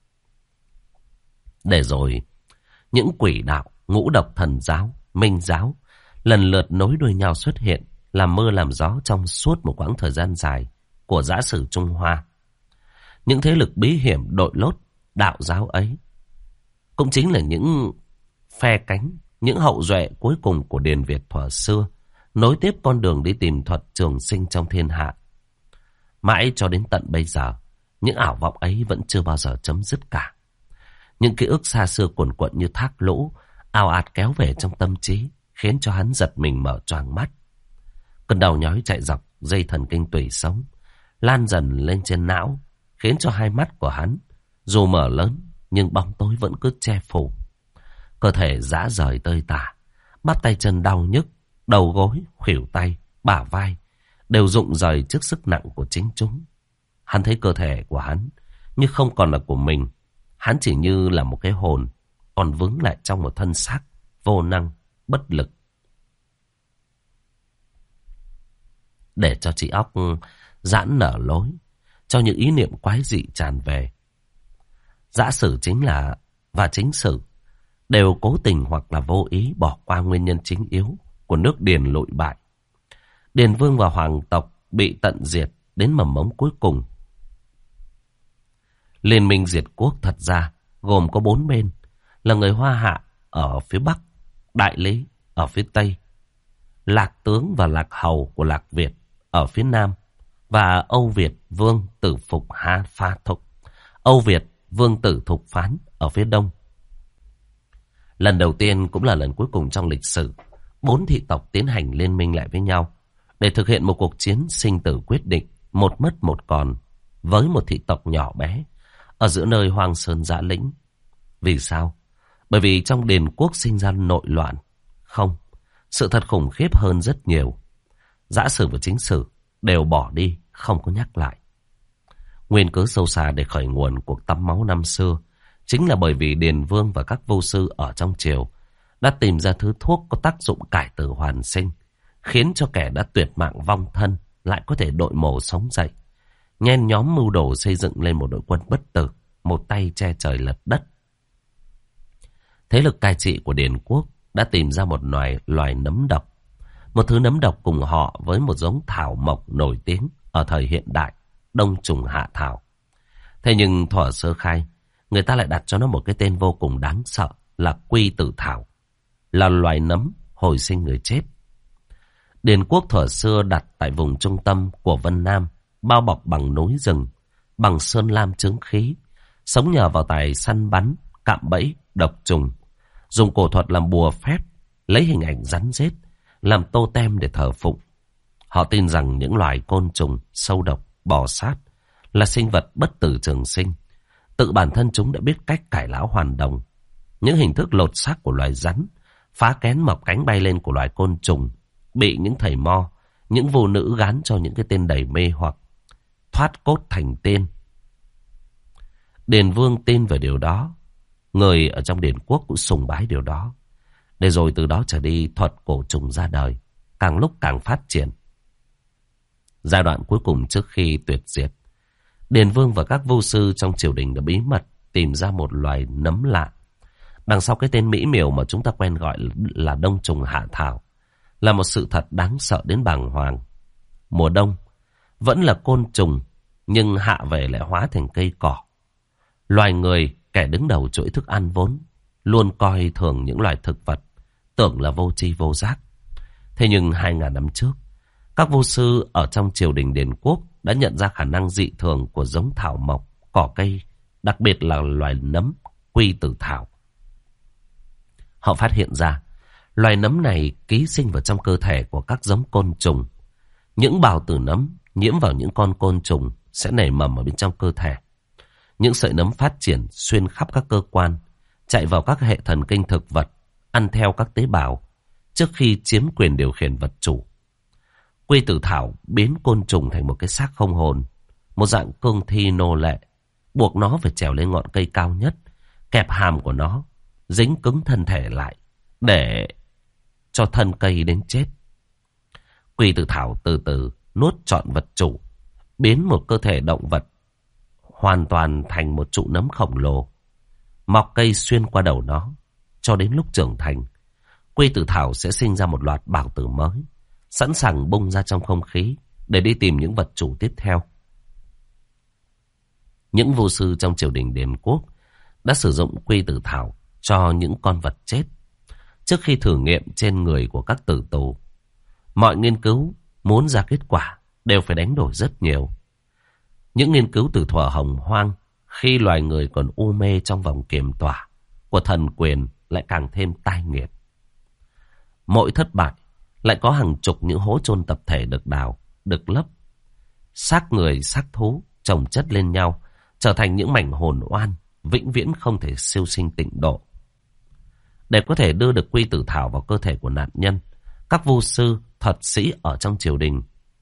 Để rồi những quỷ đạo, ngũ độc thần giáo, minh giáo lần lượt nối đuôi nhau xuất hiện, làm mưa làm gió trong suốt một quãng thời gian dài của giả sử Trung Hoa. Những thế lực bí hiểm đội lốt đạo giáo ấy cũng chính là những phe cánh, những hậu duệ cuối cùng của Điền Việt thuở xưa, nối tiếp con đường đi tìm thuật trường sinh trong thiên hạ. Mãi cho đến tận bây giờ, những ảo vọng ấy vẫn chưa bao giờ chấm dứt cả. Những ký ức xa xưa cuồn cuộn như thác lũ, ào ạt kéo về trong tâm trí, khiến cho hắn giật mình mở choàng mắt. Cơn đau nhói chạy dọc dây thần kinh tủy sống, lan dần lên trên não, khiến cho hai mắt của hắn, dù mở lớn, nhưng bóng tối vẫn cứ che phủ. Cơ thể rã rời tơi tả, bắp tay chân đau nhức, đầu gối, khuỷu tay, bả vai đều rụng rời trước sức nặng của chính chúng. Hắn thấy cơ thể của hắn như không còn là của mình. Hắn chỉ như là một cái hồn còn vướng lại trong một thân xác vô năng, bất lực. Để cho trí óc giãn nở lối, cho những ý niệm quái dị tràn về, giả sử chính là và chính sử đều cố tình hoặc là vô ý bỏ qua nguyên nhân chính yếu của nước Điền lụi bại. Điền Vương và hoàng tộc bị tận diệt đến mầm mống cuối cùng. Liên minh diệt quốc thật ra gồm có 4 bên, là người Hoa Hạ ở phía Bắc, Đại Lý ở phía Tây, Lạc Tướng và Lạc Hầu của Lạc Việt ở phía Nam, và Âu Việt Vương Tử Phục Ha Pha Thục, Âu Việt Vương Tử Thục Phán ở phía Đông. Lần đầu tiên cũng là lần cuối cùng trong lịch sử, 4 thị tộc tiến hành liên minh lại với nhau để thực hiện một cuộc chiến sinh tử quyết định, một mất một còn, với một thị tộc nhỏ bé ở giữa nơi hoang sơn dã lĩnh. Vì sao? Bởi vì trong Điền quốc sinh ra nội loạn. Không, sự thật khủng khiếp hơn rất nhiều. Giả sử và chính sử đều bỏ đi, không có nhắc lại. Nguyên cớ sâu xa để khởi nguồn cuộc tắm máu năm xưa chính là bởi vì Điền Vương và các vô sư ở trong triều đã tìm ra thứ thuốc có tác dụng cải tử hoàn sinh, khiến cho kẻ đã tuyệt mạng vong thân lại có thể đội mồ sống dậy, nhen nhóm mưu đồ xây dựng lên một đội quân bất tử, một tay che trời lật đất. Thế lực cai trị của Điền quốc đã tìm ra một loài nấm độc. Một thứ nấm độc cùng họ với một giống thảo mộc nổi tiếng ở thời hiện đại, đông trùng hạ thảo. Thế nhưng thuở sơ khai, người ta lại đặt cho nó một cái tên vô cùng đáng sợ là quy tử thảo, là loài nấm hồi sinh người chết. Điền quốc thuở xưa đặt tại vùng trung tâm của Vân Nam, bao bọc bằng núi rừng, bằng sơn lam chướng khí, sống nhờ vào tài săn bắn, cạm bẫy, độc trùng, dùng cổ thuật làm bùa phép, lấy hình ảnh rắn rết làm tô tem để thờ phụng. Họ tin rằng những loài côn trùng, sâu độc, bò sát là sinh vật bất tử trường sinh. Tự bản thân chúng đã biết cách cải lão hoàn đồng. Những hình thức lột xác của loài rắn, phá kén mọc cánh bay lên của loài côn trùng, bị những thầy mo, những vô nữ gán cho những cái tên đầy mê hoặc, thoát cốt thành tên. Điền Vương tin về điều đó. Người ở trong Điền quốc cũng sùng bái điều đó. Để rồi từ đó trở đi, thuật cổ trùng ra đời, càng lúc càng phát triển. Giai đoạn cuối cùng trước khi tuyệt diệt, Điền Vương và các vô sư trong triều đình đã bí mật tìm ra một loài nấm lạ. Đằng sau cái tên mỹ miều mà chúng ta quen gọi là đông trùng hạ thảo, là một sự thật đáng sợ đến bàng hoàng. Mùa đông vẫn là côn trùng, nhưng hạ về lại hóa thành cây cỏ. Loài người, kẻ đứng đầu chuỗi thức ăn vốn luôn coi thường những loài thực vật, tưởng là vô tri vô giác. Thế nhưng 2000 năm trước, các vô sư ở trong triều đình Điền quốc đã nhận ra khả năng dị thường của giống thảo mộc, cỏ cây, đặc biệt là loài nấm quy tử thảo. Họ phát hiện ra loài nấm này ký sinh vào trong cơ thể của các giống côn trùng. Những bào tử nấm nhiễm vào những con côn trùng sẽ nảy mầm ở bên trong cơ thể. Những sợi nấm phát triển xuyên khắp các cơ quan, chạy vào các hệ thần kinh thực vật, ăn theo các tế bào trước khi chiếm quyền điều khiển vật chủ. Quy tử thảo biến côn trùng thành một cái xác không hồn, một dạng cương thi nô lệ, buộc nó phải trèo lên ngọn cây cao nhất, kẹp hàm của nó, dính cứng thân thể lại, để cho thân cây đến chết. Quy tử thảo từ từ nuốt trọn vật chủ, biến một cơ thể động vật hoàn toàn thành một trụ nấm khổng lồ, mọc cây xuyên qua đầu nó. Cho đến lúc trưởng thành, quy tử thảo sẽ sinh ra một loạt bào tử mới, sẵn sàng bung ra trong không khí để đi tìm những vật chủ tiếp theo. Những vô sư trong triều đình Điền quốc đã sử dụng quy tử thảo cho những con vật chết trước khi thử nghiệm trên người của các tử tù. Mọi nghiên cứu muốn ra kết quả đều phải đánh đổi rất nhiều. Những nghiên cứu từ thuở hồng hoang, khi loài người còn u mê trong vòng kiềm tỏa của thần quyền, lại càng thêm tai nghiệt. Mỗi thất bại lại có hàng chục những hố chôn tập thể được đào, được lấp. Xác người, xác thú chồng chất lên nhau, trở thành những mảnh hồn oan, vĩnh viễn không thể siêu sinh tịnh độ. Để có thể đưa được quy tử thảo vào cơ thể của nạn nhân, các vô sư, thuật sĩ ở trong triều đình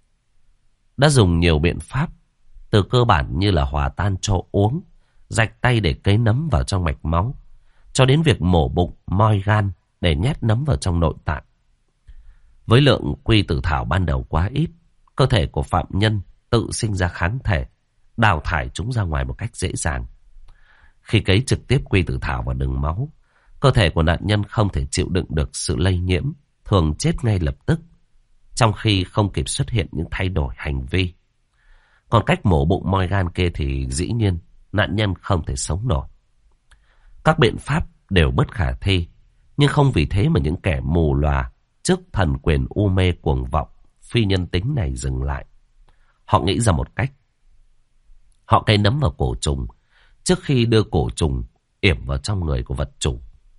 đã dùng nhiều biện pháp, từ cơ bản như là hòa tan cho uống, rạch tay để cấy nấm vào trong mạch máu, cho đến việc mổ bụng, moi gan để nhét nấm vào trong nội tạng. Với lượng quy tử thảo ban đầu quá ít, cơ thể của phạm nhân tự sinh ra kháng thể, đào thải chúng ra ngoài một cách dễ dàng. Khi cấy trực tiếp quy tử thảo vào đường máu, cơ thể của nạn nhân không thể chịu đựng được sự lây nhiễm, thường chết ngay lập tức, trong khi không kịp xuất hiện những thay đổi hành vi. Còn cách mổ bụng moi gan kia thì dĩ nhiên nạn nhân không thể sống nổi. Các biện pháp đều bất khả thi, nhưng không vì thế mà những kẻ mù lòa trước thần quyền u mê cuồng vọng, phi nhân tính này dừng lại. Họ nghĩ ra một cách. Họ cấy nấm vào cổ trùng trước khi đưa cổ trùng yểm vào trong người của vật chủ.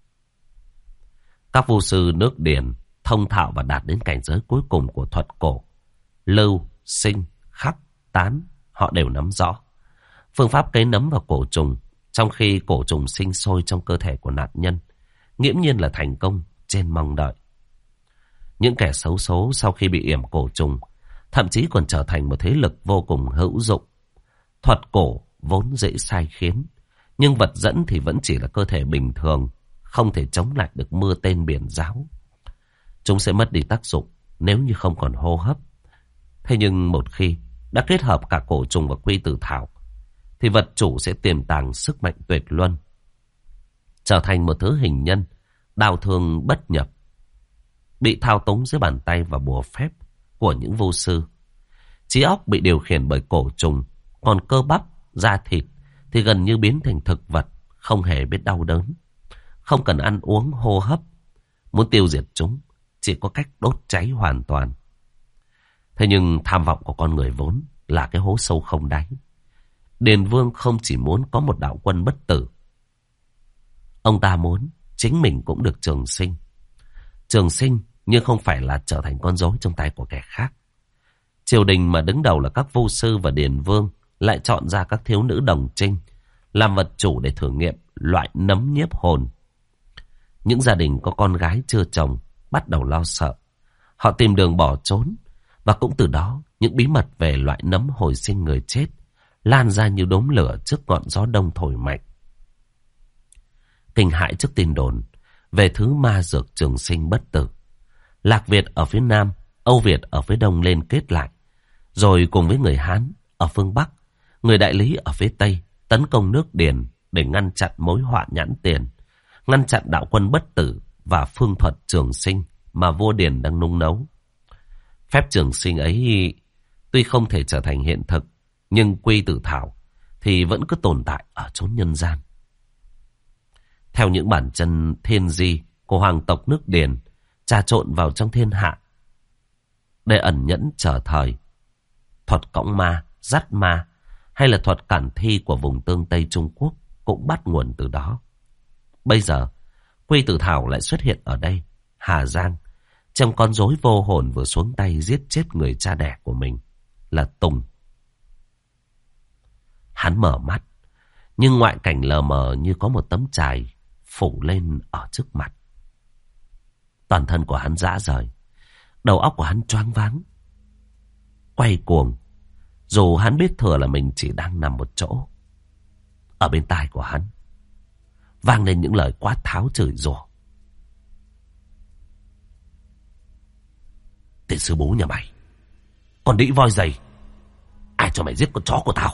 Các vô sư nước Điền thông thạo và đạt đến cảnh giới cuối cùng của thuật cổ, lưu, sinh, khắc, tán, họ đều nắm rõ. Phương pháp cấy nấm vào cổ trùng trong khi cổ trùng sinh sôi trong cơ thể của nạn nhân nghiễm nhiên là thành công trên mong đợi. Những kẻ xấu số sau khi bị yểm cổ trùng thậm chí còn trở thành một thế lực vô cùng hữu dụng. Thuật cổ vốn dễ sai khiến, nhưng vật dẫn thì vẫn chỉ là cơ thể bình thường, không thể chống lại được mưa tên biển giáo. Chúng sẽ mất đi tác dụng nếu như không còn hô hấp. Thế nhưng một khi đã kết hợp cả cổ trùng và quy tử thảo, thì vật chủ sẽ tiềm tàng sức mạnh tuyệt luân. trở thành một thứ hình nhân, đau thương bất nhập, bị thao túng dưới bàn tay và bùa phép của những vô sư. Trí óc bị điều khiển bởi cổ trùng, còn cơ bắp, da thịt thì gần như biến thành thực vật, không hề biết đau đớn, không cần ăn uống hô hấp. Muốn tiêu diệt chúng, chỉ có cách đốt cháy hoàn toàn. Thế nhưng tham vọng của con người vốn là cái hố sâu không đáy. Điền Vương không chỉ muốn có một đạo quân bất tử, ông ta muốn chính mình cũng được trường sinh. Trường sinh nhưng không phải là trở thành con rối trong tay của kẻ khác. Triều đình mà đứng đầu là các vô sư và Điền Vương lại chọn ra các thiếu nữ đồng trinh làm vật chủ để thử nghiệm loại nấm nhiếp hồn. Những gia đình có con gái chưa chồng bắt đầu lo sợ. Họ tìm đường bỏ trốn, và cũng từ đó những bí mật về loại nấm hồi sinh người chết lan ra như đốm lửa trước ngọn gió đông thổi mạnh. Kinh hãi trước tin đồn về thứ ma dược trường sinh bất tử, Lạc Việt ở phía Nam, Âu Việt ở phía Đông liên kết lại, rồi cùng với người Hán ở phương Bắc, người Đại Lý ở phía Tây tấn công nước Điền để ngăn chặn mối họa nhãn tiền, ngăn chặn đạo quân bất tử và phương thuật trường sinh mà vua Điền đang nung nấu. Phép trường sinh ấy tuy không thể trở thành hiện thực, nhưng quy tử thảo thì vẫn cứ tồn tại ở chốn nhân gian. Theo những bản chân thiên di của hoàng tộc nước Điền trà trộn vào trong thiên hạ để ẩn nhẫn chờ thời, thuật cõng ma, dắt ma hay là thuật cản thi của vùng tương Tây Trung Quốc cũng bắt nguồn từ đó. Bây giờ quy tử thảo lại xuất hiện ở đây, Hà Giang, trong con rối vô hồn vừa xuống tay giết chết người cha đẻ của mình là Tùng. Hắn mở mắt, nhưng ngoại cảnh lờ mờ như có một tấm chài phủ lên ở trước mặt. Toàn thân của hắn rã rời, đầu óc của hắn choáng váng, quay cuồng, dù hắn biết thừa là mình chỉ đang nằm một chỗ. Ở bên tai của hắn vang lên những lời quát tháo chửi rủa. Tên sư bố nhà mày, còn đĩ voi giày, ai cho mày giết con chó của tao?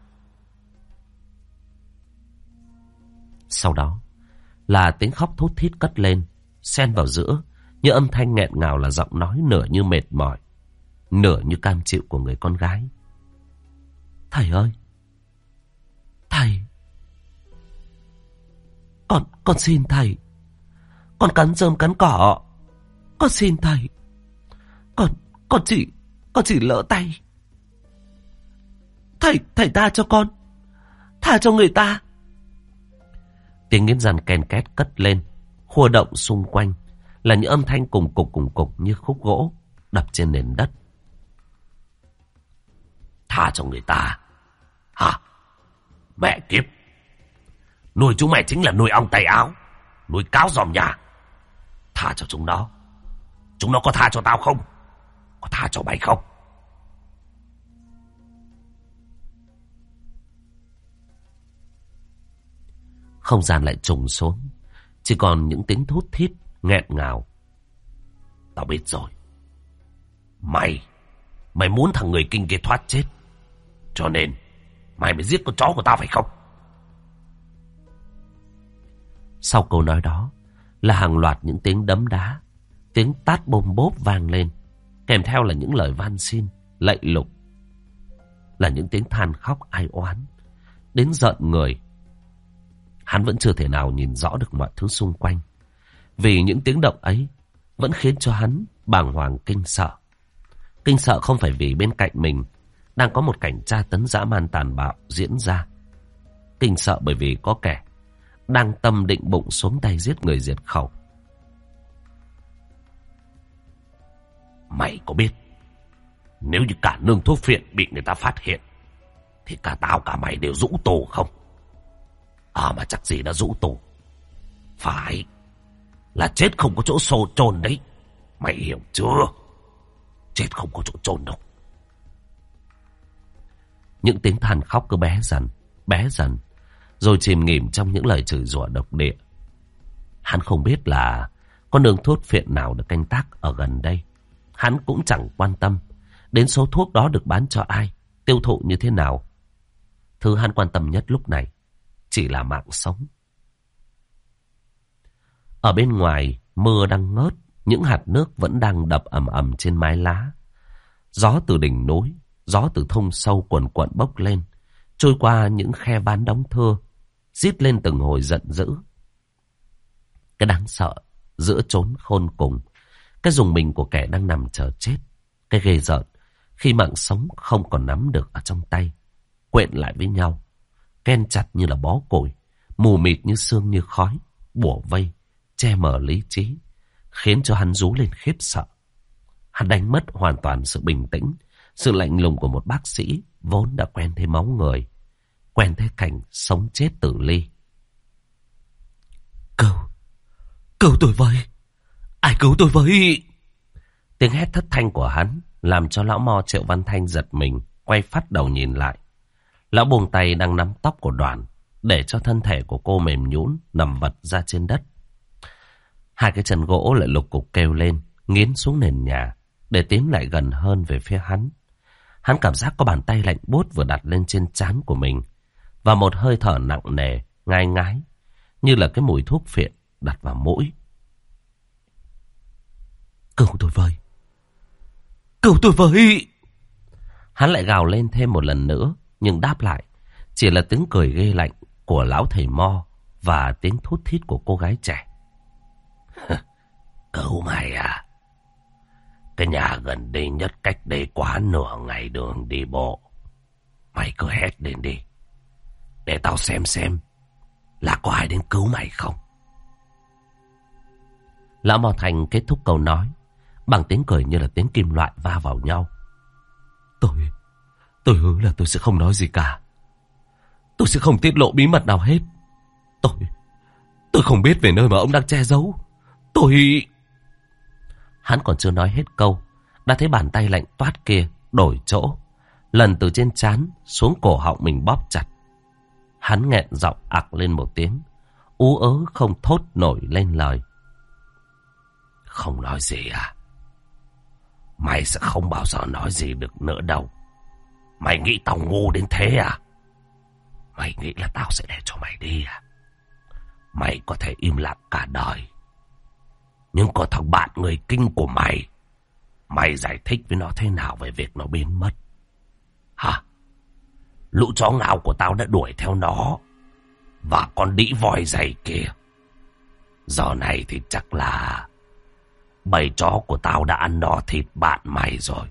Sau đó là tiếng khóc thút thít cất lên, xen vào giữa như âm thanh nghẹn ngào là giọng nói nửa như mệt mỏi, nửa như cam chịu của người con gái. Thầy ơi, thầy, con xin thầy, con cắn rơm cắn cỏ, con xin thầy, con chỉ lỡ tay. Thầy tha cho con, tha cho người ta. Tiếng nghiến răng ken két cất lên, khua động xung quanh là những âm thanh cùng cục như khúc gỗ đập trên nền đất. Tha cho người ta hả? Mẹ kiếp, nuôi chúng mày chính là nuôi ong tay áo, nuôi cáo giòm nhà. Tha cho chúng nó có tha cho tao không? Có tha cho mày không? Không gian lại trùng xuống, chỉ còn những tiếng thút thít nghẹn ngào. Tao biết rồi, mày muốn thằng người kinh kia thoát chết, cho nên mày mới giết con chó của tao phải không? Sau câu nói đó là hàng loạt những tiếng đấm đá, tiếng tát bôm bốp vang lên, kèm theo là những lời van xin, lạy lục, là những tiếng than khóc ai oán, đến giận người. Hắn vẫn chưa thể nào nhìn rõ được mọi thứ xung quanh, vì những tiếng động ấy vẫn khiến cho hắn bàng hoàng kinh sợ. Kinh sợ không phải vì bên cạnh mình đang có một cảnh tra tấn dã man tàn bạo diễn ra. Kinh sợ bởi vì có kẻ đang tâm định bụng xuống tay giết người diệt khẩu. Mày có biết nếu như cả nương thuốc phiện bị người ta phát hiện thì cả tao cả mày đều rũ tù không? Mà chắc gì đã rũ tù. Phải là chết không có chỗ xô chôn đấy. Mày hiểu chưa? Chết không có chỗ chôn đâu. Những tiếng than khóc cứ bé dần, rồi chìm nghỉm trong những lời chửi rủa độc địa. Hắn không biết là có nương thuốc phiện nào được canh tác ở gần đây. Hắn cũng chẳng quan tâm đến số thuốc đó được bán cho ai, tiêu thụ như thế nào. Thứ hắn quan tâm nhất lúc này chỉ là mạng sống. Ở bên ngoài, mưa đang ngớt, những hạt nước vẫn đang đập ầm ầm trên mái lá. Gió từ đỉnh núi, gió từ thung sâu cuồn cuộn bốc lên, trôi qua những khe ván đóng thưa, rít lên từng hồi giận dữ. Cái đáng sợ giữa chốn khôn cùng, cái rùng mình của kẻ đang nằm chờ chết, cái ghê rợn khi mạng sống không còn nắm được ở trong tay, quện lại với nhau, ken chặt như là bó củi, mù mịt như sương như khói, bủa vây, che mờ lý trí, khiến cho hắn rú lên khiếp sợ. Hắn đánh mất hoàn toàn sự bình tĩnh, sự lạnh lùng của một bác sĩ vốn đã quen thấy máu người, quen thấy cảnh sống chết tử ly. Cứu tôi với! Ai cứu tôi với! Tiếng hét thất thanh của hắn làm cho lão mo Triệu Văn Thanh giật mình, quay phát đầu nhìn lại. Lão buông tay đang nắm tóc của Đoàn, để cho thân thể của cô mềm nhũn nằm vật ra trên đất. Hai cái chân gỗ lại lục cục kêu lên, nghiến xuống nền nhà, để tiến lại gần hơn về phía hắn. Hắn cảm giác có bàn tay lạnh buốt vừa đặt lên trên trán của mình, và một hơi thở nặng nề, ngai ngái, như là cái mùi thuốc phiện đặt vào mũi. Cứu tôi với! Cứu tôi với! Hắn lại gào lên thêm một lần nữa, nhưng đáp lại chỉ là tiếng cười ghê lạnh của lão thầy mo và tiếng thút thít của cô gái trẻ. Cứu mày à? Cái nhà gần đây nhất cách đây quá nửa ngày đường đi bộ. Mày cứ hét lên đi, để tao xem là có ai đến cứu mày không. Lão Mò Thành kết thúc câu nói bằng tiếng cười như là tiếng kim loại va vào nhau. Tôi hứa là tôi sẽ không nói gì cả. Tôi sẽ không tiết lộ bí mật nào hết. Tôi không biết về nơi mà ông đang che giấu. Hắn còn chưa nói hết câu, đã thấy bàn tay lạnh toát kia đổi chỗ, lần từ trên trán xuống cổ họng mình bóp chặt. Hắn nghẹn giọng ặc lên một tiếng, ú ớ không thốt nổi lên lời. Không nói gì à? Mày sẽ không bao giờ nói gì được nữa đâu. Mày nghĩ tao ngu đến thế à? Mày nghĩ là tao sẽ để cho mày đi à? Mày có thể im lặng cả đời, nhưng có thằng bạn người Kinh của mày, mày giải thích với nó thế nào về việc nó biến mất? Hả? Lũ chó ngao của tao đã đuổi theo nó, và con đĩ voi dày kia. Giờ này thì chắc là bầy chó của tao đã ăn no thịt bạn mày rồi.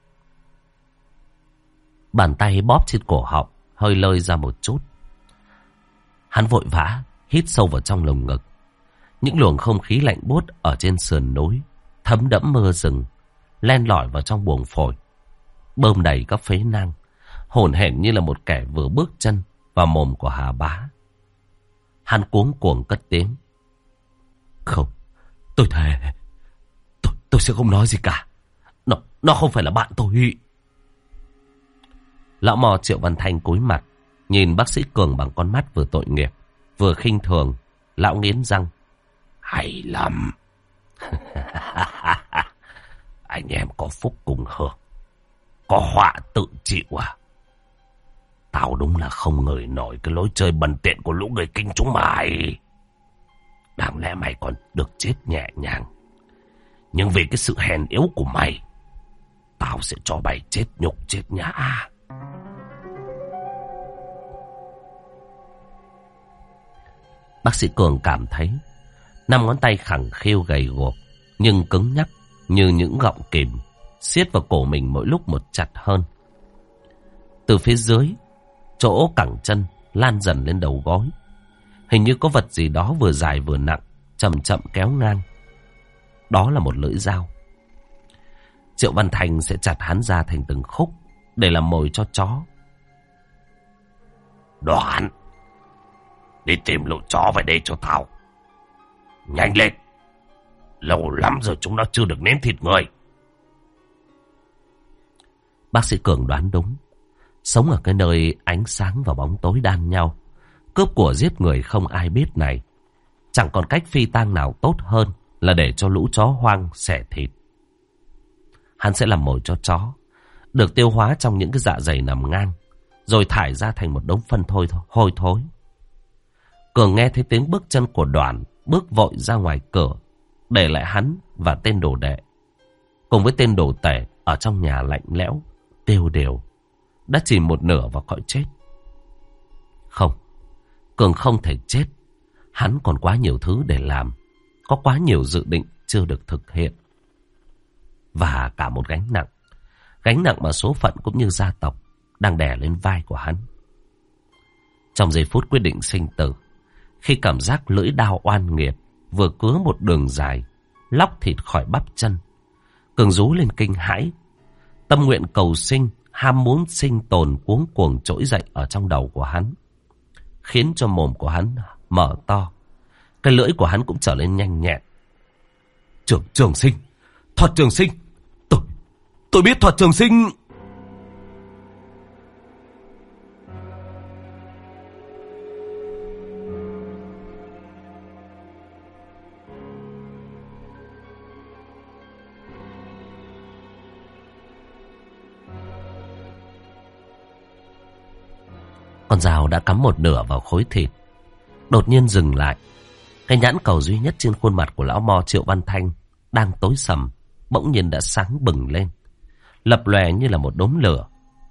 Bàn tay bóp trên cổ họng hơi lơi ra một chút. Hắn vội vã hít sâu vào trong lồng ngực. Những luồng không khí lạnh buốt ở trên sườn núi thấm đẫm mưa rừng len lỏi vào trong buồng phổi, bơm đầy các phế nang, hổn hển như là một kẻ vừa bước chân vào mồm của Hà Bá. Hắn cuống cuồng cất tiếng. Không, tôi thề, tôi sẽ không nói gì cả. Nó không phải là bạn tôi. Lão mò Triệu Văn Thanh cúi mặt nhìn bác sĩ Cường bằng con mắt vừa tội nghiệp vừa khinh thường. Lão nghiến răng. Hay lắm. Anh em có phúc cùng hưởng, có họa tự chịu à? Tao đúng là không ngờ nổi cái lối chơi bần tiện của lũ người Kinh chúng mày. Đáng lẽ mày còn được chết nhẹ nhàng, nhưng vì cái sự hèn yếu của mày, tao sẽ cho mày chết nhục chết nhã. Bác sĩ Cường cảm thấy 5 ngón tay khẳng khiu gầy guộc nhưng cứng nhắc như những gọng kìm siết vào cổ mình mỗi lúc một chặt hơn. Từ phía dưới, chỗ cẳng chân lan dần lên đầu gối, hình như có vật gì đó vừa dài vừa nặng chậm chậm kéo ngang. Đó là một lưỡi dao. Triệu Văn Thành sẽ chặt hắn ra thành từng khúc để làm mồi cho chó. Đoạn, đi tìm lũ chó về đây cho tao. Nhanh lên, lâu lắm rồi chúng nó chưa được nếm thịt người. Bác sĩ Cường đoán đúng. Sống ở cái nơi ánh sáng và bóng tối đan nhau, cướp của giết người không ai biết này, chẳng còn cách phi tang nào tốt hơn là để cho lũ chó hoang xẻ thịt. Hắn sẽ làm mồi cho chó, được tiêu hóa trong những cái dạ dày nằm ngang, rồi thải ra thành một đống phân hôi thối. Cường nghe thấy tiếng bước chân của Đoàn bước vội ra ngoài cửa, để lại hắn và tên đồ đệ, cùng với tên đồ tể ở trong nhà lạnh lẽo, tiêu điều, đã chìm một nửa vào cõi chết. Không, Cường không thể chết. Hắn còn quá nhiều thứ để làm, có quá nhiều dự định chưa được thực hiện. Và cả một gánh nặng mà số phận cũng như gia tộc đang đè lên vai của hắn. Trong giây phút quyết định sinh tử, khi cảm giác lưỡi đao oan nghiệt vừa cứa một đường dài, lóc thịt khỏi bắp chân, Cường rú lên kinh hãi. Tâm nguyện cầu sinh, ham muốn sinh tồn cuống cuồng trỗi dậy ở trong đầu của hắn, khiến cho mồm của hắn mở to, cái lưỡi của hắn cũng trở lên nhanh nhẹn. Trường sinh, thuật trường sinh, tôi biết thuật trường sinh. Con dao đã cắm một nửa vào khối thịt, đột nhiên dừng lại. Cái nhãn cầu duy nhất trên khuôn mặt của lão mo Triệu Văn Thanh đang tối sầm, bỗng nhiên đã sáng bừng lên, lập lòe như là một đốm lửa.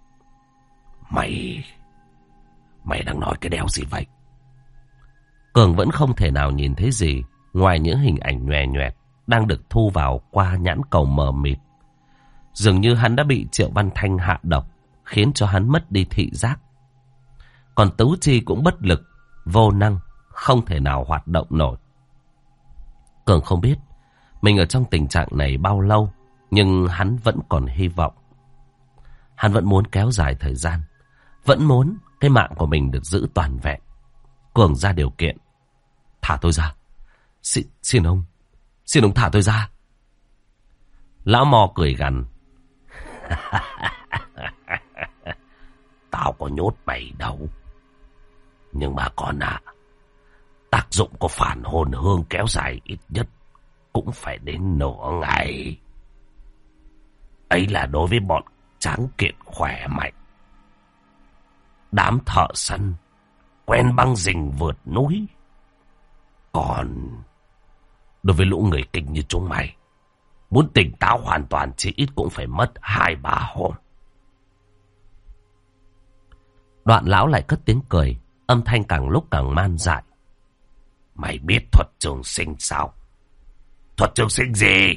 Mày đang nói cái đéo gì vậy? Cường vẫn không thể nào nhìn thấy gì ngoài những hình ảnh nhòe nhoẹt đang được thu vào qua nhãn cầu mờ mịt. Dường như hắn đã bị Triệu Văn Thanh hạ độc, khiến cho hắn mất đi thị giác. Còn tứ chi cũng bất lực, vô năng, không thể nào hoạt động nổi. Cường không biết mình ở trong tình trạng này bao lâu, nhưng hắn vẫn còn hy vọng. Hắn vẫn muốn kéo dài thời gian, vẫn muốn cái mạng của mình được giữ toàn vẹn. Cường ra điều kiện: thả tôi ra. Xin ông thả tôi ra. Lão mò cười gằn: tao có nhốt mày đâu. Nhưng mà con ạ, tác dụng của phản hồn hương kéo dài ít nhất cũng phải đến nửa ngày. Ấy là đối với bọn tráng kiện khỏe mạnh, đám thợ săn quen băng rình vượt núi. Còn đối với lũ người kinh như chúng mày, muốn tỉnh táo hoàn toàn chỉ ít cũng phải mất 2-3 hôm. Đoạn lão lại cất tiếng cười, âm thanh càng lúc càng man dại: mày biết thuật trường sinh sao? Thuật trường sinh gì?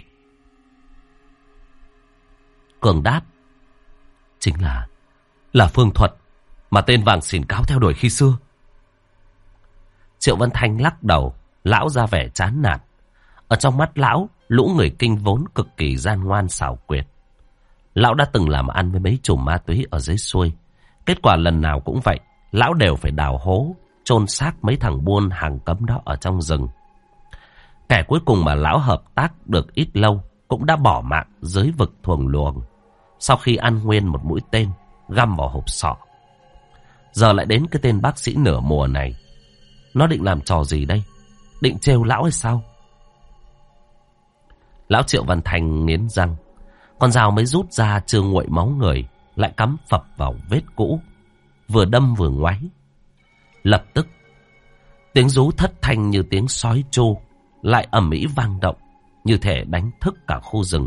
Cường đáp: chính là phương thuật mà tên Vàng Xỉn Cáo theo đuổi khi xưa. Triệu Văn Thanh lắc đầu, lão ra vẻ chán nản. Ở trong mắt lão, lũ người kinh vốn cực kỳ gian ngoan xảo quyệt. Lão đã từng làm ăn với mấy chùm ma túy ở dưới xuôi. Kết quả lần nào cũng vậy, lão đều phải đào hố, chôn xác mấy thằng buôn hàng cấm đó ở trong rừng. Kẻ cuối cùng mà lão hợp tác được ít lâu cũng đã bỏ mạng dưới vực thuồng luồng, sau khi ăn nguyên một mũi tên găm vào hộp sọ. Giờ lại đến cái tên bác sĩ nửa mùa này. Nó định làm trò gì đây? Định trêu lão hay sao? Lão Triệu Văn Thành nghiến răng. Con dao mới rút ra chưa nguội máu người, lại cắm phập vào vết cũ, vừa đâm vừa ngoáy. Lập tức tiếng rú thất thanh như tiếng sói tru lại ầm ĩ vang động, như thể đánh thức cả khu rừng.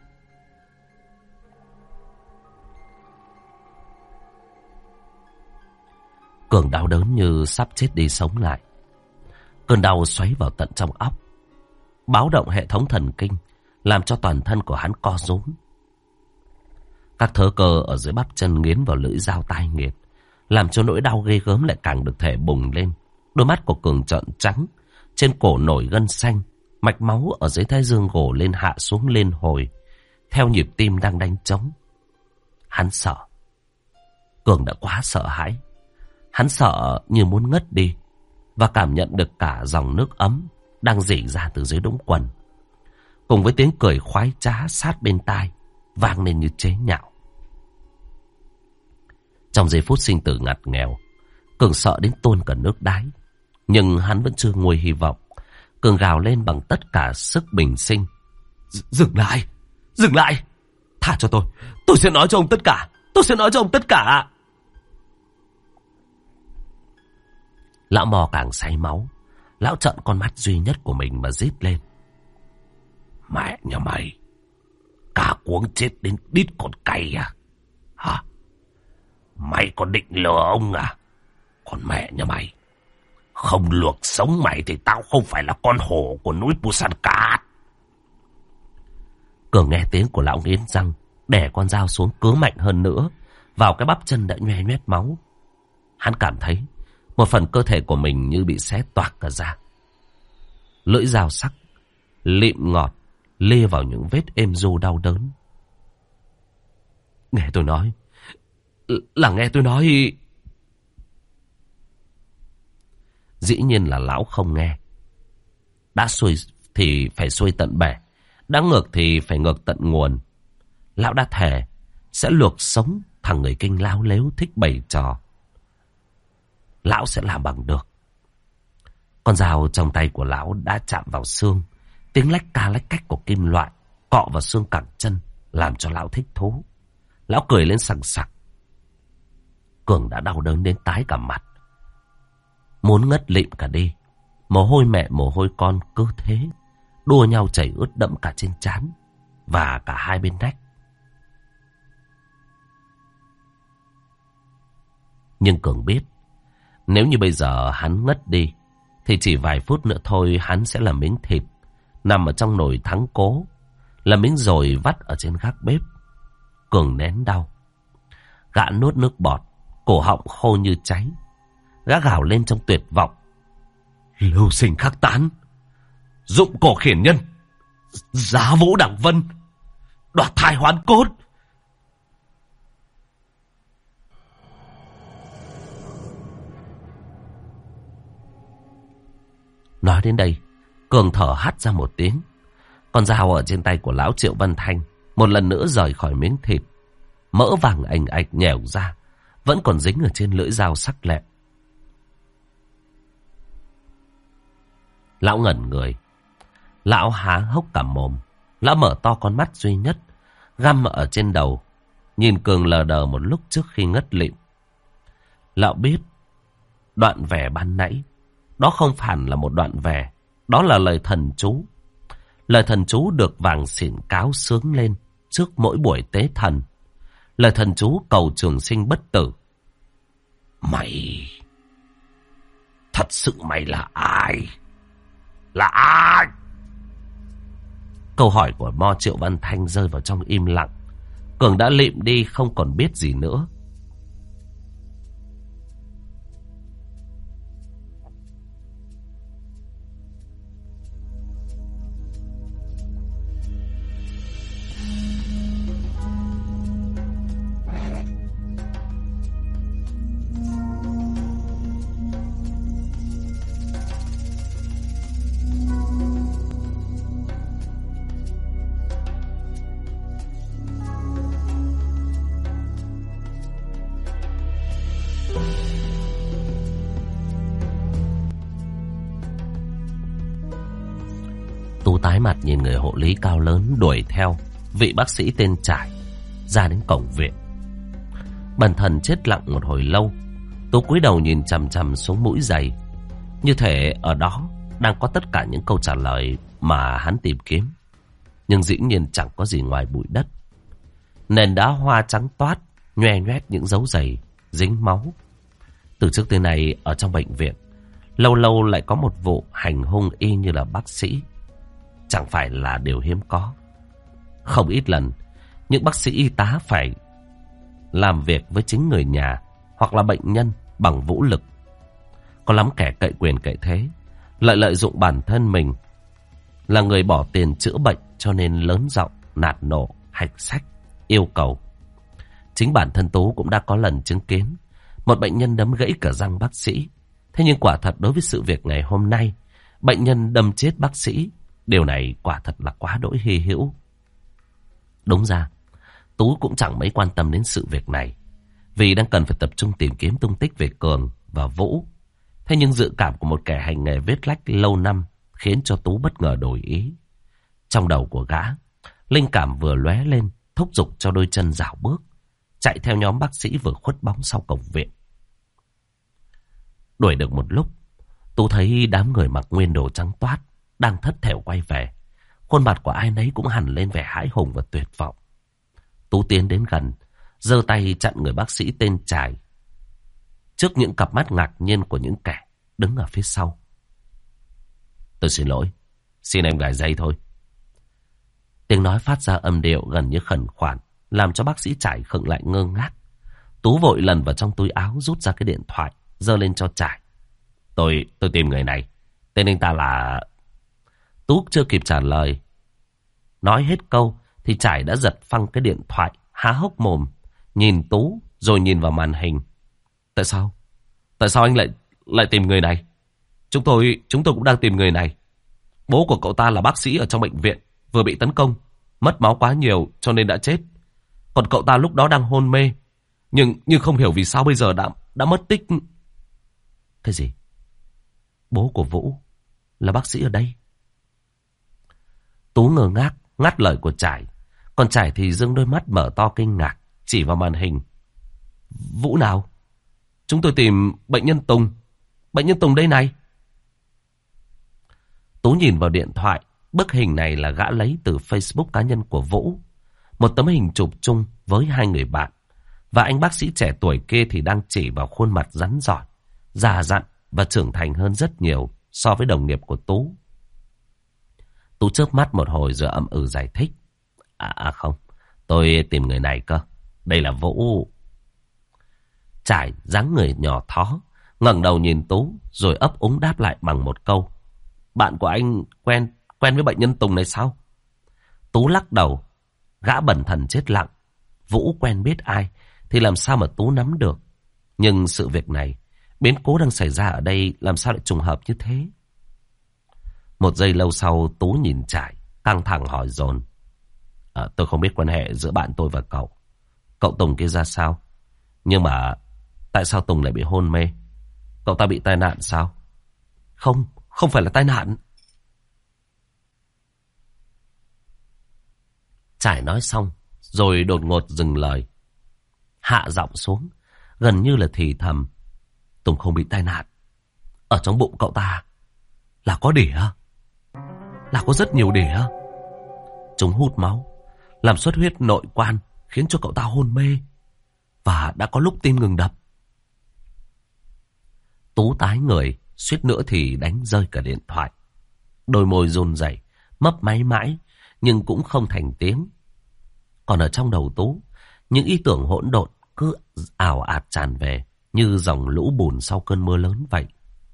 Cường đau đớn như sắp chết đi sống lại. Cơn đau xoáy vào tận trong óc, báo động hệ thống thần kinh, làm cho toàn thân của hắn co rúm. Các thớ cơ ở dưới bắp chân nghiến vào lưỡi dao tai nghiệt, làm cho nỗi đau ghê gớm lại càng được thể bùng lên. Đôi mắt của Cường trợn trắng, trên cổ nổi gân xanh, mạch máu ở dưới thái dương gồ lên hạ xuống lên hồi, theo nhịp tim đang đánh trống. Hắn sợ. Cường đã quá sợ hãi. Hắn sợ như muốn ngất đi, và cảm nhận được cả dòng nước ấm đang rỉ ra từ dưới đũng quần, cùng với tiếng cười khoái trá sát bên tai vang lên như chế nhạo. Trong giây phút sinh tử ngặt nghèo, Cường sợ đến tuôn cả nước đái. Nhưng hắn vẫn chưa nguôi hy vọng. Cường gào lên bằng tất cả sức bình sinh: Dừng lại! Dừng lại! Thả cho tôi! Tôi sẽ nói cho ông tất cả! Tôi sẽ nói cho ông tất cả! Lão mò càng say máu, Lão trợn con mắt duy nhất của mình mà rít lên. Mẹ nhà mày, cả cuống chết đến đít còn cay à? Hả? Mày còn định lừa ông à? Còn mẹ nhà mày, không luộc sống mày thì tao không phải là con hổ của núi Pusankat. Cường nghe tiếng của lão nghiến răng, đè con dao xuống cứa mạnh hơn nữa vào cái bắp chân đã nhoe nhoét máu. Hắn cảm thấy một phần cơ thể của mình như bị xé toạc cả ra. Lưỡi dao sắc lịm ngọt lê vào những vết êm ru đau đớn. Nghe tôi nói, là nghe tôi nói. Dĩ nhiên là lão không nghe. Đã xuôi thì phải xuôi tận bể, đã ngược thì phải ngược tận nguồn. Lão đã thề sẽ luộc sống thằng người Kinh láo lếu thích bày trò. Lão sẽ làm bằng được. Con dao trong tay của lão đã chạm vào xương. Tiếng lách ca lách cách của kim loại cọ vào xương cẳng chân làm cho lão thích thú. Lão cười lên sằng sặc. Cường đã đau đớn đến tái cả mặt, muốn ngất lịm cả đi. Mồ hôi mẹ mồ hôi con cứ thế đua nhau chảy ướt đẫm cả trên trán và cả hai bên nách. Nhưng Cường biết, nếu như bây giờ hắn ngất đi thì chỉ vài phút nữa thôi hắn sẽ là miếng thịt nằm ở trong nồi thắng cố, là miếng dồi vắt ở trên gác bếp. Cường nén đau, gã nuốt nước bọt, cổ họng khô như cháy. Gã gào lên trong tuyệt vọng. Lưu sinh khắc tán, dụng cổ khiển nhân, giá vũ đẳng vân, đoạt thai hoán cốt. Nói đến đây, Cường thở hắt ra một tiếng. Con dao ở trên tay của lão Triệu Văn Thanh một lần nữa rời khỏi miếng thịt. Mỡ vàng ảnh ạch nhèo ra, vẫn còn dính ở trên lưỡi dao sắc lẹm. Lão ngẩn người. Lão há hốc cả mồm. Lão mở to con mắt duy nhất, găm ở trên đầu, nhìn Cường lờ đờ một lúc trước khi ngất lịm. Lão biết đoạn vẻ ban nãy đó không hẳn là một đoạn vẻ, đó là lời thần chú. Lời thần chú được vàng xỉn cáo sướng lên trước mỗi buổi tế thần. Lời thần chú cầu trường sinh bất tử. Mày, thật sự mày là ai? Là ai? Câu hỏi của Mo Triệu Văn Thanh rơi vào trong im lặng. Cường đã lịm đi không còn biết gì nữa. Tú tái mặt nhìn người hộ lý cao lớn đuổi theo vị bác sĩ tên Trải ra đến cổng viện. Bần thần chết lặng một hồi lâu. Tú cúi đầu nhìn chằm chằm xuống mũi giày, như thể ở đó đang có tất cả những câu trả lời mà hắn tìm kiếm. Nhưng dĩ nhiên chẳng có gì ngoài bụi đất. Nền đá hoa trắng toát, nhoe nhoét những dấu giày dính máu. Từ trước tới nay ở trong bệnh viện, lâu lâu lại có một vụ hành hung y như là bác sĩ, chẳng phải là điều hiếm có. Không ít lần, những bác sĩ y tá phải làm việc với chính người nhà hoặc là bệnh nhân bằng vũ lực. Có lắm kẻ cậy quyền cậy thế, lại lợi dụng bản thân mình là người bỏ tiền chữa bệnh cho nên lớn giọng, nạt nổ, hạch sách, yêu cầu. Chính bản thân Tú cũng đã có lần chứng kiến một bệnh nhân đấm gãy cả răng bác sĩ. Thế nhưng quả thật đối với sự việc ngày hôm nay, bệnh nhân đâm chết bác sĩ, điều này quả thật là quá đỗi hy hữu. Đúng ra, Tú cũng chẳng mấy quan tâm đến sự việc này, vì đang cần phải tập trung tìm kiếm tung tích về Cường và Vũ. Thế nhưng dự cảm của một kẻ hành nghề vết lách lâu năm khiến cho Tú bất ngờ đổi ý. Trong đầu của gã, linh cảm vừa lóe lên, thúc giục cho đôi chân rảo bước, chạy theo nhóm bác sĩ vừa khuất bóng sau cổng viện. Đuổi được một lúc, Tú thấy đám người mặc nguyên đồ trắng toát đang thất thểu quay về. Khuôn mặt của ai nấy cũng hằn lên vẻ hãi hùng và tuyệt vọng. Tú tiến đến gần, giơ tay chặn người bác sĩ tên Trải trước những cặp mắt ngạc nhiên của những kẻ đứng ở phía sau. Tôi xin lỗi, xin em gài dây thôi. Tiếng nói phát ra âm điệu gần như khẩn khoản, làm cho bác sĩ Trải khựng lại ngơ ngác. Tú vội lần vào trong túi áo rút ra cái điện thoại, giơ lên cho Trải. Tôi tìm người này, tên anh ta là... Tú chưa kịp trả lời, nói hết câu thì Trải đã giật phăng cái điện thoại, há hốc mồm, nhìn Tú rồi nhìn vào màn hình. Tại sao anh lại tìm người này? Chúng tôi cũng đang tìm người này. Bố của cậu ta là bác sĩ ở trong bệnh viện, vừa bị tấn công, mất máu quá nhiều cho nên đã chết. Còn cậu ta lúc đó đang hôn mê, nhưng không hiểu vì sao bây giờ đã mất tích. Cái gì? Bố của Vũ là bác sĩ ở đây? Tú ngơ ngác ngắt lời của Trải, còn Trải thì dương đôi mắt mở to kinh ngạc, chỉ vào màn hình. Vũ nào? Chúng tôi tìm bệnh nhân Tùng. Bệnh nhân Tùng đây này. Tú nhìn vào điện thoại. Bức hình này là gã lấy từ Facebook cá nhân của Vũ. Một tấm hình chụp chung với hai người bạn. Và anh bác sĩ trẻ tuổi kia thì đang chỉ vào khuôn mặt rắn rỏi, già dặn và trưởng thành hơn rất nhiều so với đồng nghiệp của Tú. Tú chớp mắt một hồi rồi ậm ừ giải thích. Không, tôi tìm người này cơ. Đây là Vũ. Trải dáng người nhỏ thó, ngẩng đầu nhìn Tú rồi ấp úng đáp lại bằng một câu. Bạn của anh quen với bệnh nhân Tùng này sao? Tú lắc đầu. Gã bần thần chết lặng. Vũ quen biết ai thì làm sao mà Tú nắm được. Nhưng sự việc này, biến cố đang xảy ra ở đây làm sao lại trùng hợp như thế? Một giây lâu sau, Tú nhìn Trải, căng thẳng hỏi dồn. Tôi không biết quan hệ giữa bạn tôi và cậu. Cậu Tùng kia ra sao? Nhưng mà tại sao Tùng lại bị hôn mê? Cậu ta bị tai nạn sao? Không phải là tai nạn. Trải nói xong rồi đột ngột dừng lời, hạ giọng xuống, gần như là thì thầm. Tùng không bị tai nạn. Ở trong bụng cậu ta là có đỉa, là có rất nhiều đỉa. Chúng hút máu, làm xuất huyết nội quan, khiến cho cậu ta hôn mê, và đã có lúc tim ngừng đập. Tú tái người, suýt nữa thì đánh rơi cả điện thoại. Đôi môi run rẩy, mấp máy mãi, nhưng cũng không thành tiếng. Còn ở trong đầu Tú, những ý tưởng hỗn độn cứ ào ạt tràn về như dòng lũ bùn sau cơn mưa lớn vậy.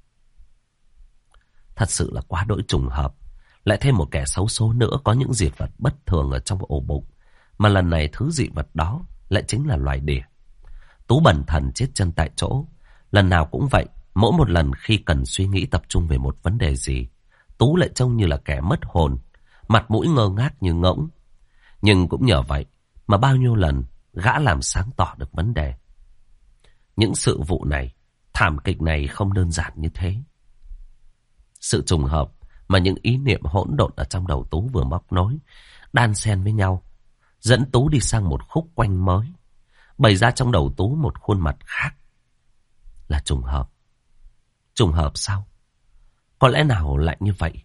Thật sự là quá đỗi trùng hợp. Lại thêm một kẻ xấu số nữa có những dị vật bất thường ở trong ổ bụng. Mà lần này thứ dị vật đó lại chính là loài đỉa. Tú bần thần chết chân tại chỗ. Lần nào cũng vậy. Mỗi một lần khi cần suy nghĩ tập trung về một vấn đề gì, Tú lại trông như là kẻ mất hồn, mặt mũi ngơ ngác như ngỗng. Nhưng cũng nhờ vậy mà bao nhiêu lần gã làm sáng tỏ được vấn đề. Những sự vụ này, thảm kịch này không đơn giản như thế. Sự trùng hợp mà những ý niệm hỗn độn ở trong đầu Tú vừa móc nối, đan xen với nhau, dẫn Tú đi sang một khúc quanh mới, bày ra trong đầu Tú một khuôn mặt khác. Là trùng hợp. Trùng hợp sao? Có lẽ nào lại như vậy?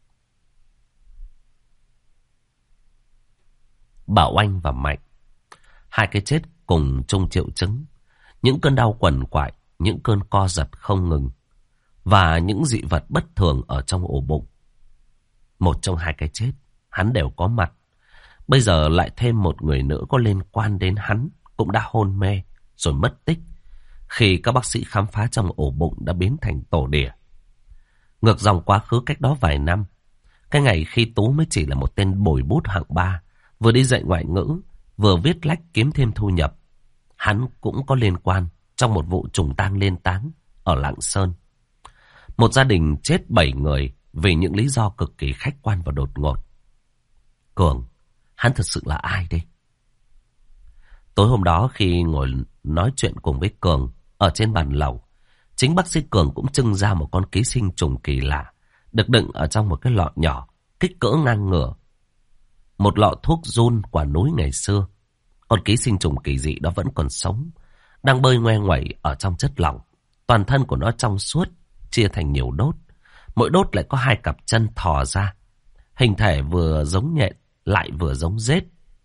Bảo Anh và Mạnh, hai cái chết cùng chung triệu chứng. Những cơn đau quằn quại, những cơn co giật không ngừng, và những dị vật bất thường ở trong ổ bụng. Một trong hai cái chết, hắn đều có mặt. Bây giờ lại thêm một người nữa có liên quan đến hắn, cũng đã hôn mê rồi mất tích khi các bác sĩ khám phá trong ổ bụng đã biến thành tổ đỉa. Ngược dòng quá khứ cách đó vài năm, cái ngày khi Tú mới chỉ là một tên bồi bút hạng 3, vừa đi dạy ngoại ngữ, vừa viết lách kiếm thêm thu nhập, hắn cũng có liên quan trong một vụ trùng tang liên táng ở Lạng Sơn. Một gia đình chết 7 người vì những lý do cực kỳ khách quan và đột ngột. Cường, hắn thật sự là ai đây? Tối hôm đó khi ngồi nói chuyện cùng với Cường ở trên bàn lẩu, chính bác sĩ Cường cũng trưng ra một con ký sinh trùng kỳ lạ, được đựng ở trong một cái lọ nhỏ, kích cỡ ngang ngửa. Một lọ thuốc giun quả núi ngày xưa. Con ký sinh trùng kỳ dị đó vẫn còn sống, đang bơi ngoe nguẩy ở trong chất lỏng. Toàn thân của nó trong suốt, chia thành nhiều đốt. Mỗi đốt lại có 2 cặp chân thò ra. Hình thể vừa giống nhện lại vừa giống rết.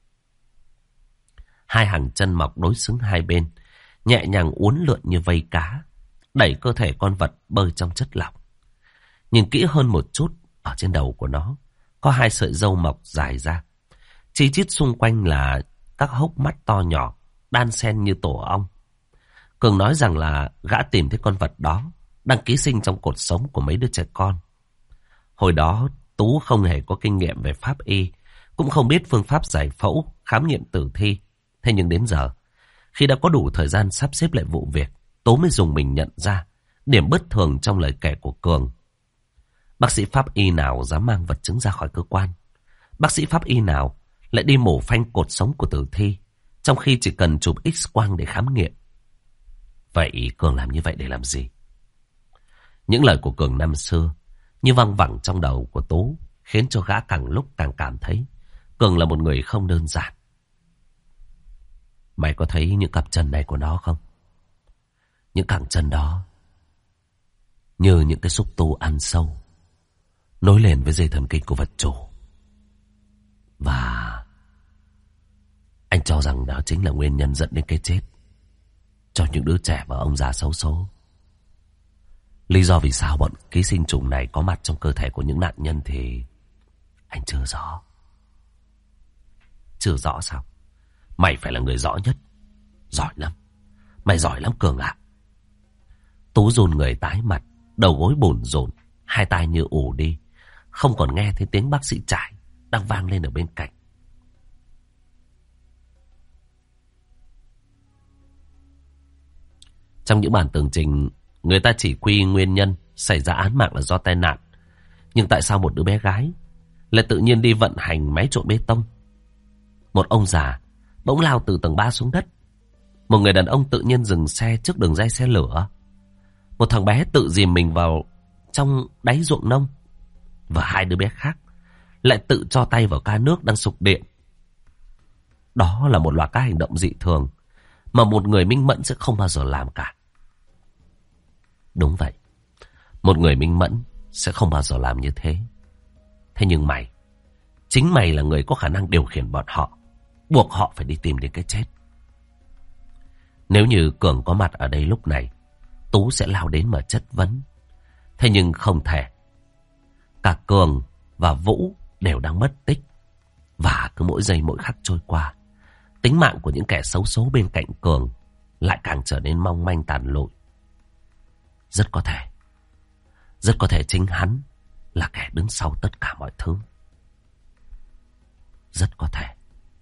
2 hàng chân mọc đối xứng hai bên, nhẹ nhàng uốn lượn như vây cá, đẩy cơ thể con vật bơi trong chất lỏng. Nhìn kỹ hơn một chút, ở trên đầu của nó có 2 sợi râu mọc dài ra. Chi chít xung quanh là các hốc mắt to nhỏ, đan xen như tổ ong. Cường nói rằng là gã tìm thấy con vật đó đang ký sinh trong cột sống của mấy đứa trẻ con. Hồi đó Tú không hề có kinh nghiệm về pháp y, cũng không biết phương pháp giải phẫu, khám nghiệm tử thi. Thế nhưng đến giờ, khi đã có đủ thời gian sắp xếp lại vụ việc, Tú mới dùng mình nhận ra điểm bất thường trong lời kể của Cường. Bác sĩ pháp y nào dám mang vật chứng ra khỏi cơ quan? Bác sĩ pháp y nào lại đi mổ phanh cột sống của tử thi, trong khi chỉ cần chụp X-quang để khám nghiệm? Vậy Cường làm như vậy để làm gì? Những lời của Cường năm xưa như văng vẳng trong đầu của Tú, khiến cho gã càng lúc càng cảm thấy Cường là một người không đơn giản. Mày có thấy những cặp chân này của nó không? Những cẳng chân đó như những cái xúc tu ăn sâu, nối liền với dây thần kinh của vật chủ. Và anh cho rằng đó chính là nguyên nhân dẫn đến cái chết cho những đứa trẻ và ông già xấu số. Lý do vì sao bọn ký sinh trùng này có mặt trong cơ thể của những nạn nhân thì anh chưa rõ. Chưa rõ sao? Mày phải là người rõ nhất. Giỏi lắm. Mày giỏi lắm Cường ạ. Tú run người tái mặt, đầu gối bồn rộn, 2 tai như ù đi, không còn nghe thấy tiếng bác sĩ Trải đang vang lên ở bên cạnh. Trong những bản tường trình, người ta chỉ quy nguyên nhân xảy ra án mạng là do tai nạn. Nhưng tại sao một đứa bé gái lại tự nhiên đi vận hành máy trộn bê tông? Một ông già bỗng lao từ tầng 3 xuống đất. Một người đàn ông tự nhiên dừng xe trước đường ray xe lửa. Một thằng bé tự dìm mình vào trong đáy ruộng nông. Và 2 đứa bé khác lại tự cho tay vào ca nước đang sục điện. Đó là một loạt các hành động dị thường mà một người minh mẫn sẽ không bao giờ làm cả. Đúng vậy, một người minh mẫn sẽ không bao giờ làm như thế. Thế nhưng mày, chính mày là người có khả năng điều khiển bọn họ, buộc họ phải đi tìm đến cái chết. Nếu như Cường có mặt ở đây lúc này, Tú sẽ lao đến mà chất vấn. Thế nhưng không thể. Cả Cường và Vũ đều đang mất tích. Và cứ mỗi giây mỗi khắc trôi qua, tính mạng của những kẻ xấu số bên cạnh Cường lại càng trở nên mong manh tàn lụi. Rất có thể chính hắn là kẻ đứng sau tất cả mọi thứ. Rất có thể.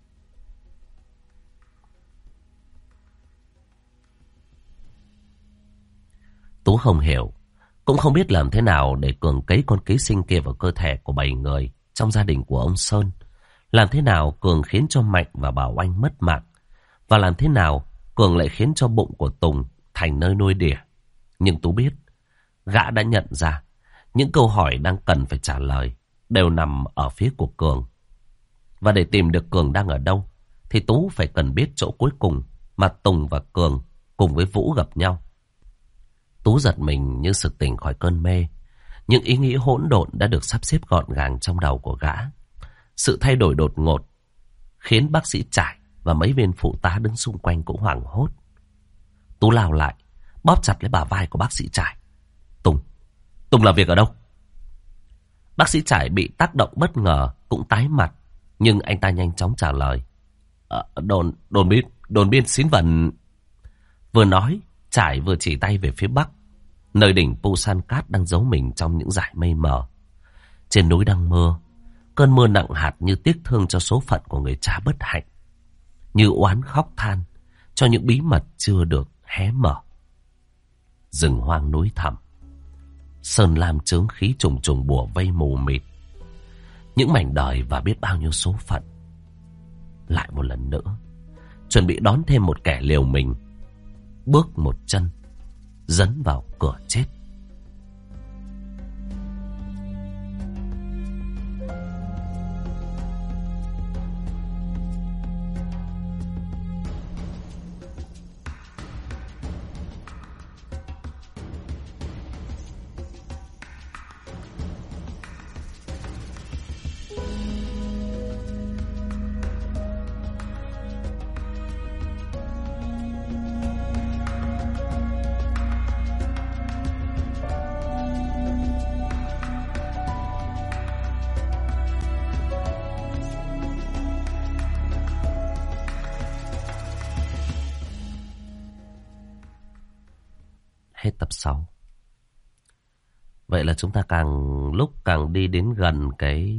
Tú không hiểu, cũng không biết làm thế nào để Cường cấy con ký sinh kia vào cơ thể của 7 người trong gia đình của ông Sơn. Làm thế nào Cường khiến cho Mạnh và Bảo Anh mất mạng. Và làm thế nào Cường lại khiến cho bụng của Tùng thành nơi nuôi đỉa. Nhưng Tú biết, gã đã nhận ra những câu hỏi đang cần phải trả lời đều nằm ở phía của Cường. Và để tìm được Cường đang ở đâu, thì Tú phải cần biết chỗ cuối cùng mà Tùng và Cường cùng với Vũ gặp nhau. Tú giật mình như sực tỉnh khỏi cơn mê. Những ý nghĩ hỗn độn đã được sắp xếp gọn gàng trong đầu của gã. Sự thay đổi đột ngột khiến bác sĩ Trải và mấy viên phụ tá đứng xung quanh cũng hoảng hốt. Tú lao lại, bóp chặt lấy bả vai của bác sĩ Trải. Tùng làm việc ở đâu? Bác sĩ Trải bị tác động bất ngờ, cũng tái mặt. Nhưng anh ta nhanh chóng trả lời. Đồn biên Xín Vần. Vừa nói, Trải vừa chỉ tay về phía bắc, nơi đỉnh Pusan Cát đang giấu mình trong những dải mây mờ. Trên núi đang mưa. Cơn mưa nặng hạt như tiếc thương cho số phận của người cha bất hạnh, như oán khóc than cho những bí mật chưa được hé mở. Rừng hoang núi thẳm, sơn lam chướng khí trùng trùng bùa vây mù mịt. Những mảnh đời và biết bao nhiêu số phận lại một lần nữa chuẩn bị đón thêm một kẻ liều mình, bước một chân dấn vào cửa chết. Hết tập 6. Vậy là chúng ta lúc càng đi đến gần cái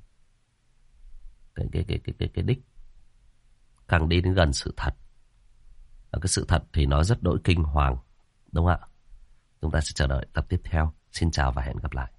đích, càng đi đến gần sự thật. Và cái sự thật thì nó rất đỗi kinh hoàng, đúng không ạ? Chúng ta sẽ chờ đợi tập tiếp theo. Xin chào và hẹn gặp lại.